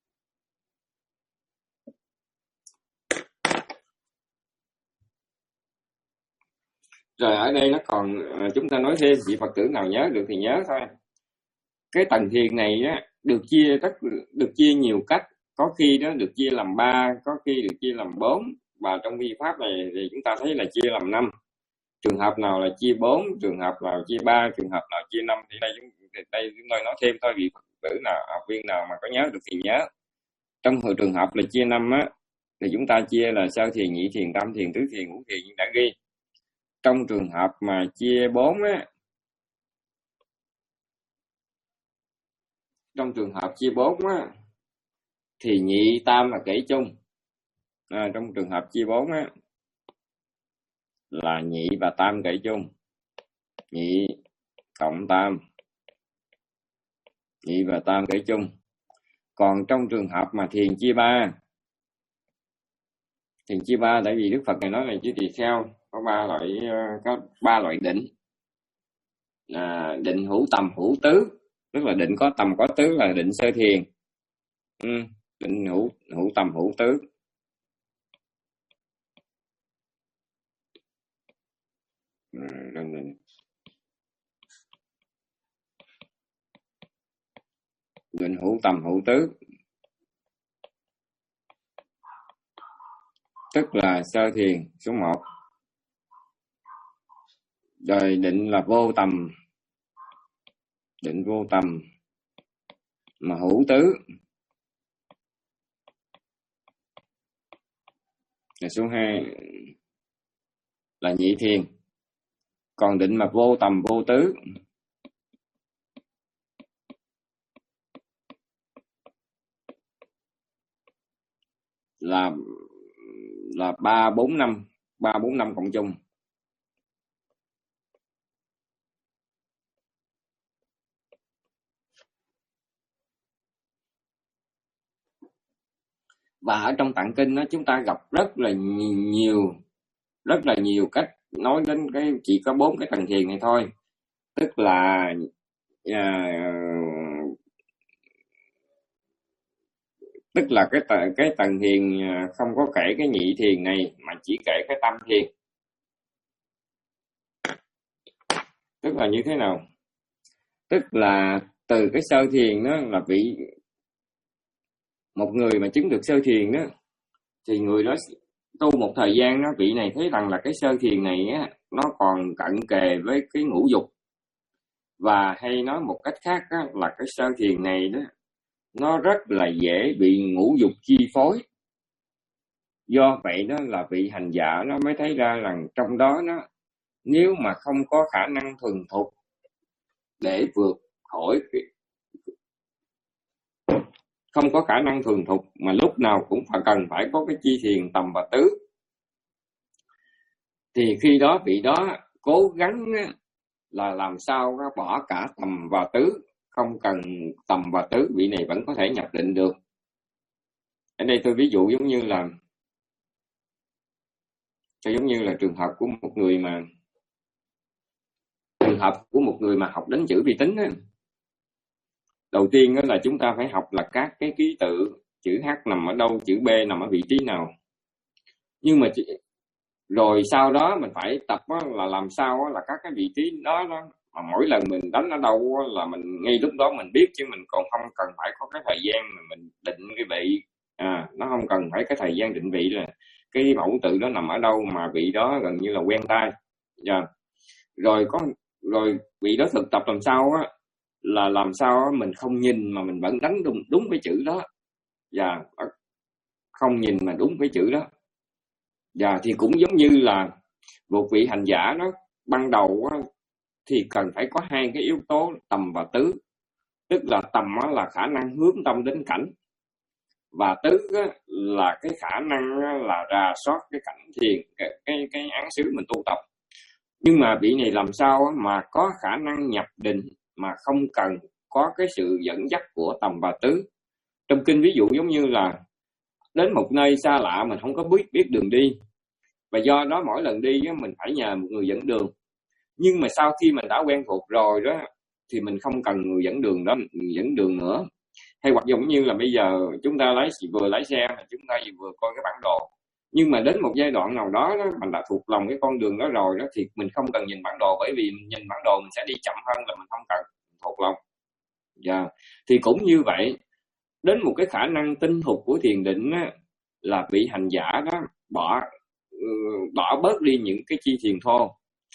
Rồi ở đây nó còn chúng ta nói thêm, vị Phật tử nào nhớ được thì nhớ thôi. Cái tầng thiền này á, được chia rất được chia nhiều cách. Có khi đó được chia làm ba, có khi được chia làm bốn, và trong vi pháp này thì chúng ta thấy là chia làm năm. Trường hợp nào là chia bốn, trường hợp nào chia ba, trường hợp nào chia năm, thì đây đây chúng tôi nói thêm thôi. Vị Phật tử nào, học viên nào mà có nhớ được thì nhớ. Trong trường hợp là chia năm á, thì chúng ta chia là sơ thiền, nhị thiền, tam thiền, tứ thiền, ngũ thiền như đã ghi. Trong trường hợp mà chia bốn á, trong trường hợp chia bốn á, thì nhị tam là kể chung. À, trong trường hợp chia bốn á, là nhị và tam kể chung. Nhị cộng tam, nhị và tam kể chung. Còn trong trường hợp mà thiền chia ba, thiền chia ba, tại vì Đức Phật này nói là chư tỳ kheo có ba loại, có ba loại định. À, định hữu tầm hữu tứ, tức là định có tầm có tứ là định sơ thiền. Ừ, định hữu hữu tầm hữu tứ. Định hữu tầm hữu tứ, tức là sơ thiền số một. Rồi định là vô tầm, định vô tầm mà hữu tứ là số hai là nhị thiền. Còn định mà vô tầm vô tứ là là ba bốn năm, ba bốn năm cộng chung. Và ở trong tạng kinh đó, chúng ta gặp rất là nhiều rất là nhiều cách nói đến cái chỉ có bốn cái tầng thiền này thôi. Tức là à, tức là cái tầng, cái tầng thiền không có kể cái nhị thiền này mà chỉ kể cái tam thiền. Tức là như thế nào? Tức là từ cái sơ thiền đó là vị một người mà chứng được sơ thiền đó thì người đó tu một thời gian đó, vị này thấy rằng là cái sơ thiền này á, nó còn cận kề với cái ngũ dục. Và hay nói một cách khác á, là cái sơ thiền này đó nó rất là dễ bị ngũ dục chi phối. Do vậy đó là vị hành giả nó mới thấy ra rằng trong đó nó nếu mà không có khả năng thuần thục để vượt khỏi, không có khả năng thuần thục mà lúc nào cũng phải cần phải có cái chi thiền tầm và tứ, thì khi đó vị đó cố gắng là làm sao bỏ cả tầm và tứ, không cần tầm và tứ, vị này vẫn có thể nhập định được. Ở đây tôi ví dụ giống như là giống như là trường hợp của một người mà trường hợp của một người mà học đến chữ vi tính á. Đầu tiên đó là chúng ta phải học là các cái ký tự, chữ H nằm ở đâu, chữ B nằm ở vị trí nào. Nhưng mà rồi sau đó mình phải tập là làm sao là các cái vị trí đó, đó mà mỗi lần mình đánh ở đâu là mình ngay lúc đó mình biết, chứ mình còn không cần phải có cái thời gian mà mình định cái vị. À, nó không cần phải cái thời gian định vị là cái mẫu tự đó nằm ở đâu, mà vị đó gần như là quen tay. Yeah. Rồi có rồi vị đó thực tập làm sao á, là làm sao mình không nhìn mà mình vẫn đánh đúng, đúng cái chữ đó. Và không nhìn mà đúng cái chữ đó. Và thì cũng giống như là một vị hành giả đó ban đầu á, thì cần phải có hai cái yếu tố tầm và tứ. Tức là tầm á, là khả năng hướng tâm đến cảnh, và tứ á, là cái khả năng á, là rà soát cái cảnh thiền, cái, cái, cái án xứ mình tu tập. Nhưng mà vị này làm sao á, mà có khả năng nhập định mà không cần có cái sự dẫn dắt của tầm và tứ. Trong kinh ví dụ giống như là đến một nơi xa lạ mình không có biết biết đường đi, và do đó mỗi lần đi á, mình phải nhờ một người dẫn đường. Nhưng mà sau khi mình đã quen thuộc rồi đó thì mình không cần người dẫn đường đó dẫn đường nữa. Hay hoặc giống như là bây giờ chúng ta lái vừa lái xe mà chúng ta vừa coi cái bản đồ, nhưng mà đến một giai đoạn nào đó, đó mình đã thuộc lòng cái con đường đó rồi đó thì mình không cần nhìn bản đồ, bởi vì mình nhìn bản đồ mình sẽ đi chậm hơn là mình không cần thuộc lòng. Yeah. Thì cũng như vậy, đến một cái khả năng tinh thục của thiền định á, là vị hành giả đó bỏ bỏ bớt đi những cái chi thiền thô.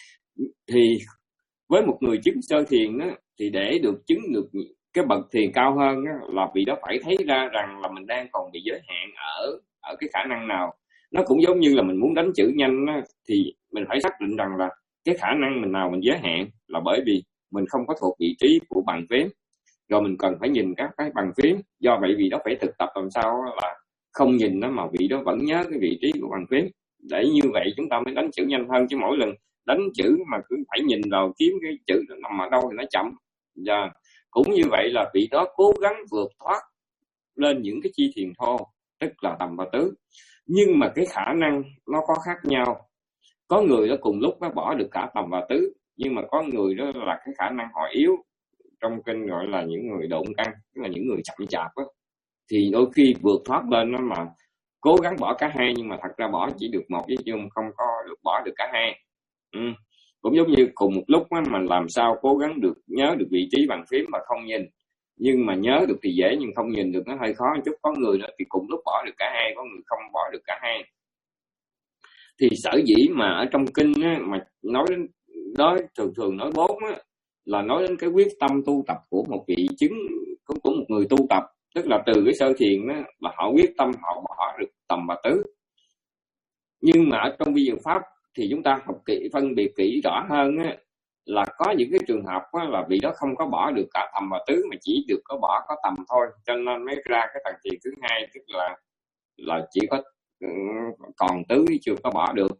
Thì với một người chứng sơ thiền đó, thì để được chứng được cái bậc thiền cao hơn đó, là vị đó phải thấy ra rằng là mình đang còn bị giới hạn ở ở cái khả năng nào. Nó cũng giống như là mình muốn đánh chữ nhanh đó, thì mình phải xác định rằng là cái khả năng mình nào mình giới hạn, là bởi vì mình không có thuộc vị trí của bàn phím, rồi mình cần phải nhìn các cái bàn phím. Do vậy vị đó phải thực tập làm sao là không nhìn nó mà vị đó vẫn nhớ cái vị trí của bàn phím, để như vậy chúng ta mới đánh chữ nhanh hơn. Chứ mỗi lần đánh chữ mà cứ phải nhìn vào kiếm cái chữ nằm ở đâu thì nó chậm. Và cũng như vậy là vị đó cố gắng vượt thoát lên những cái chi thiền thô, tức là tầm và tứ. Nhưng mà cái khả năng nó có khác nhau. Có người đó cùng lúc nó bỏ được cả tầm và tứ, nhưng mà có người đó là cái khả năng họ yếu. Trong kinh gọi là những người độn căn, tức là những người chậm chạp đó. Thì đôi khi vượt thoát lên nó mà cố gắng bỏ cả hai, nhưng mà thật ra bỏ chỉ được một, chứ không có được bỏ được cả hai. Ừ. Cũng giống như cùng một lúc á, mà làm sao cố gắng được nhớ được vị trí bàn phím mà không nhìn. Nhưng mà nhớ được thì dễ, nhưng không nhìn được nó hơi khó một chút. Có người đó thì cùng lúc bỏ được cả hai, có người không bỏ được cả hai. Thì sở dĩ mà ở trong kinh á, mà nói đến nói thường thường nói bốn á, là nói đến cái quyết tâm tu tập của một vị chứng, của một người tu tập, tức là từ cái sơ thiền đó là họ quyết tâm họ bỏ được tầm và tứ. Nhưng mà ở trong vi diệu pháp thì chúng ta học kỹ, phân biệt kỹ rõ hơn á, là có những cái trường hợp á, là vị đó không có bỏ được cả tầm và tứ mà chỉ được có bỏ có tầm thôi, cho nên mới ra cái tầng thiền thứ hai, tức là là chỉ có còn tứ chưa có bỏ được.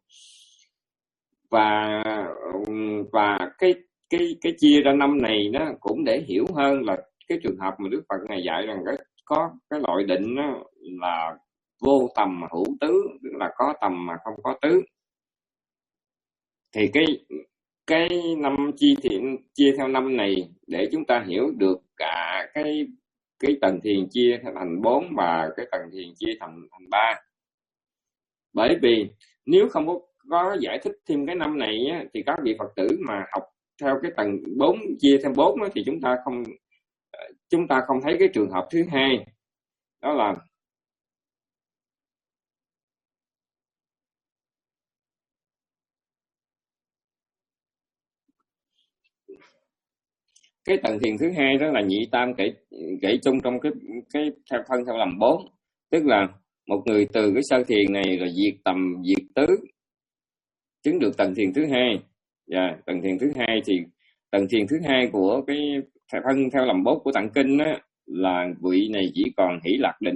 Và và cái cái cái chia ra năm này nó cũng để hiểu hơn là cái trường hợp mà Đức Phật này dạy rằng cái có cái loại định đó là vô tầm mà hữu tứ, tức là có tầm mà không có tứ. Thì cái cái năm chi thiện chia theo năm này để chúng ta hiểu được cả cái cái tầng thiền chia thành bốn và cái tầng thiền chia thành thành ba. Bởi vì nếu không có, có giải thích thêm cái năm này á, thì các vị Phật tử mà học theo cái tầng bốn chia theo bốn á, thì chúng ta không chúng ta không thấy cái trường hợp thứ hai, đó là cái tầng thiền thứ hai, đó là nhị tam kể kể chung trong cái cái theo phân theo làm bốn, tức là một người từ cái sơ thiền này rồi diệt tầm diệt tứ chứng được tầng thiền thứ hai. Và yeah, tầng thiền thứ hai thì tầng thiền thứ hai của cái phân theo làm bốn của tạng kinh á, là vị này chỉ còn hỷ lạc định.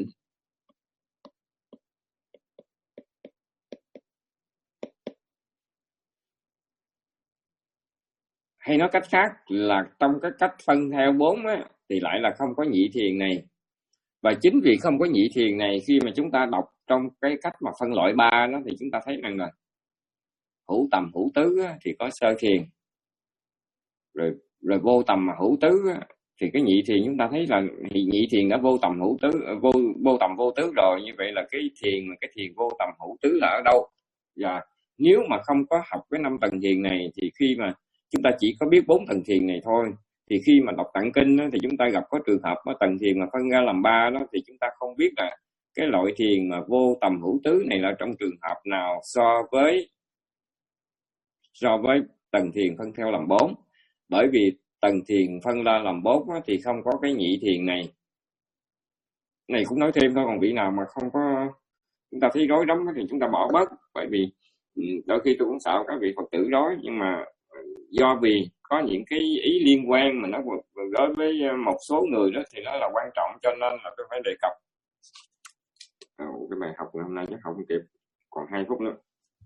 Hay nói cách khác là trong cái cách phân theo bốn á, thì lại là không có nhị thiền này. Và chính vì không có nhị thiền này, khi mà chúng ta đọc trong cái cách mà phân loại ba đó, thì chúng ta thấy rằng là hữu tầm hữu tứ á, thì có sơ thiền, rồi rồi vô tầm mà hữu tứ á, thì cái nhị thiền chúng ta thấy là nhị thiền đã vô tầm hữu tứ, vô vô tầm vô tứ rồi. Như vậy là cái thiền cái thiền vô tầm hữu tứ là ở đâu? Và nếu mà không có học cái năm tầng thiền này, thì khi mà chúng ta chỉ có biết bốn tầng thiền này thôi, thì khi mà đọc tạng kinh đó, thì chúng ta gặp có trường hợp mà tầng thiền mà phân ra làm ba đó, thì chúng ta không biết là cái loại thiền mà vô tầm hữu tứ này là trong trường hợp nào so với so với tầng thiền phân theo làm bốn. Bởi vì tầng thiền phân ra làm bốn đó, thì không có cái nhị thiền này. Này cũng nói thêm thôi, còn vị nào mà không có, chúng ta thấy rối rắm thì chúng ta bỏ bớt. Bởi vì đôi khi tôi cũng sợ các vị Phật tử rối, nhưng mà do vì có những cái ý liên quan mà nó đối với một số người đó thì nó là quan trọng, cho nên là tôi phải đề cập. À, cái bài học hôm nay chắc không kịp, còn hai phút nữa.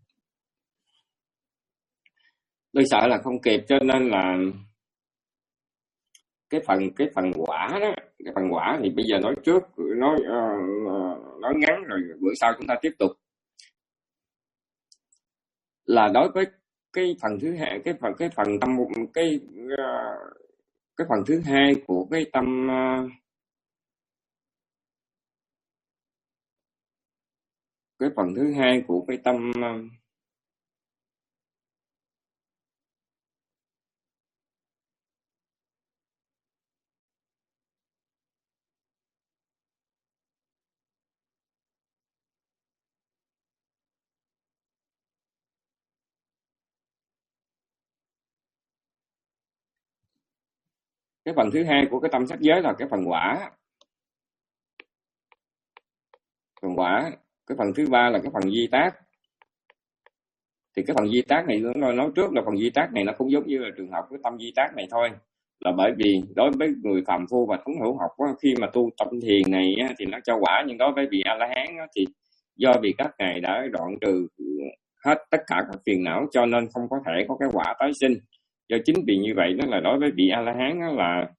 Tôi sợ là không kịp, cho nên là cái phần cái phần quả đó, cái phần quả thì bây giờ nói trước, nói uh, nói ngắn rồi bữa sau chúng ta tiếp tục. Là đối với cái phần thứ hai, cái phần cái phần tâm cái uh, cái phần thứ hai của cái tâm uh, cái phần thứ hai của cái tâm uh, cái phần thứ hai của cái tâm sắc giới là cái phần quả. Phần quả. Cái phần thứ ba là cái phần di tác. Thì cái phần di tác này nói, nói trước là phần di tác này nó cũng giống như là trường hợp cái tâm di tác này thôi. Là bởi vì đối với người phàm phu và thống hữu học á, khi mà tu tâm thiền này á, thì nó cho quả, nhưng đối với vị A-la-hán á, thì do vì các ngài đã đoạn trừ hết tất cả các phiền não, cho nên không có thể có cái quả tái sinh. Do chính vì như vậy đó là đối với vị A-la-hán đó là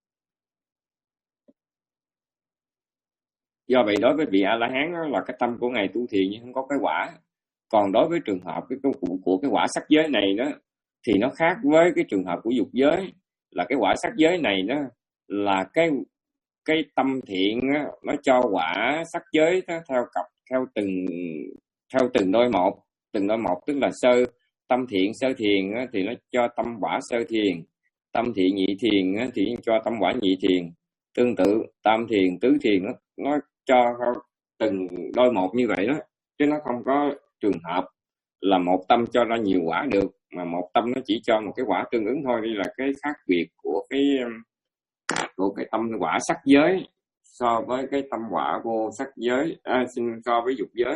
do vậy đối với vị A-la-hán đó là cái tâm của ngài tu thiền nhưng không có cái quả. Còn đối với trường hợp cái công cụ của cái quả sắc giới này đó thì nó khác với cái trường hợp của dục giới, là cái quả sắc giới này đó là cái cái tâm thiện đó, nó cho quả sắc giới đó, theo cặp theo từng theo từng đôi một, từng đôi một tức là sơ tâm thiện sơ thiền đó, thì nó cho tâm quả sơ thiền, tâm thiện nhị thiền đó, thì cho tâm quả nhị thiền. Tương tự tam thiền tứ thiền nó nó cho từng đôi một như vậy đó, chứ nó không có trường hợp là một tâm cho ra nhiều quả được, mà một tâm nó chỉ cho một cái quả tương ứng thôi. Đây là cái khác biệt của cái của cái tâm quả sắc giới so với cái tâm quả vô sắc giới, à, xin so với dục giới.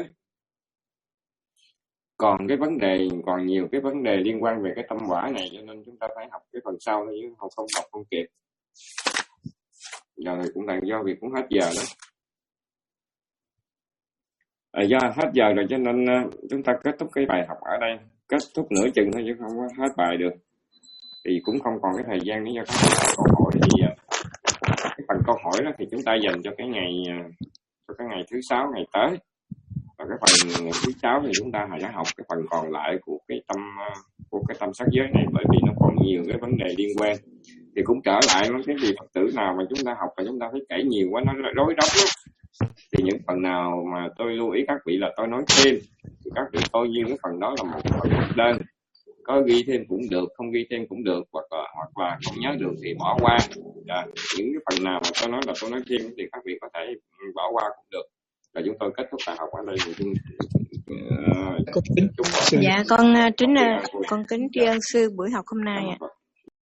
Còn cái vấn đề còn nhiều cái vấn đề liên quan về cái tâm quả này, cho nên chúng ta phải học cái phần sau thôi, chứ không không học không kịp. Giờ thì cũng là do việc cũng hết giờ đó. À, do hết giờ rồi cho nên uh, chúng ta kết thúc cái bài học ở đây, kết thúc nửa chừng thôi chứ không có hết bài được. Thì cũng không còn cái thời gian để cho các câu hỏi gì. Uh, cái phần câu hỏi đó thì chúng ta dành cho cái ngày uh, cho cái ngày thứ sáu ngày tới. Và cái phần thứ sáu thì chúng ta sẽ học cái phần còn lại của cái tâm uh, của cái tâm sắc giới này, bởi vì nó còn nhiều cái vấn đề liên quan. Thì cũng trở lại với cái gì Phật tử nào mà chúng ta học và chúng ta phải kể nhiều quá nó rối rắm lắm. Thì những phần nào mà tôi lưu ý các vị là tôi nói thêm, thì các vị coi như cái phần đó là một phần đơn, có ghi thêm cũng được, không ghi thêm cũng được, hoặc là, hoặc là không nhớ được thì bỏ qua. À, những cái phần nào mà tôi nói là tôi nói thêm thì các vị có thể bỏ qua cũng được. Và chúng tôi kết thúc bài học ở đây thì uh, dạ con kính con kính tri ân sư buổi học hôm nay ạ.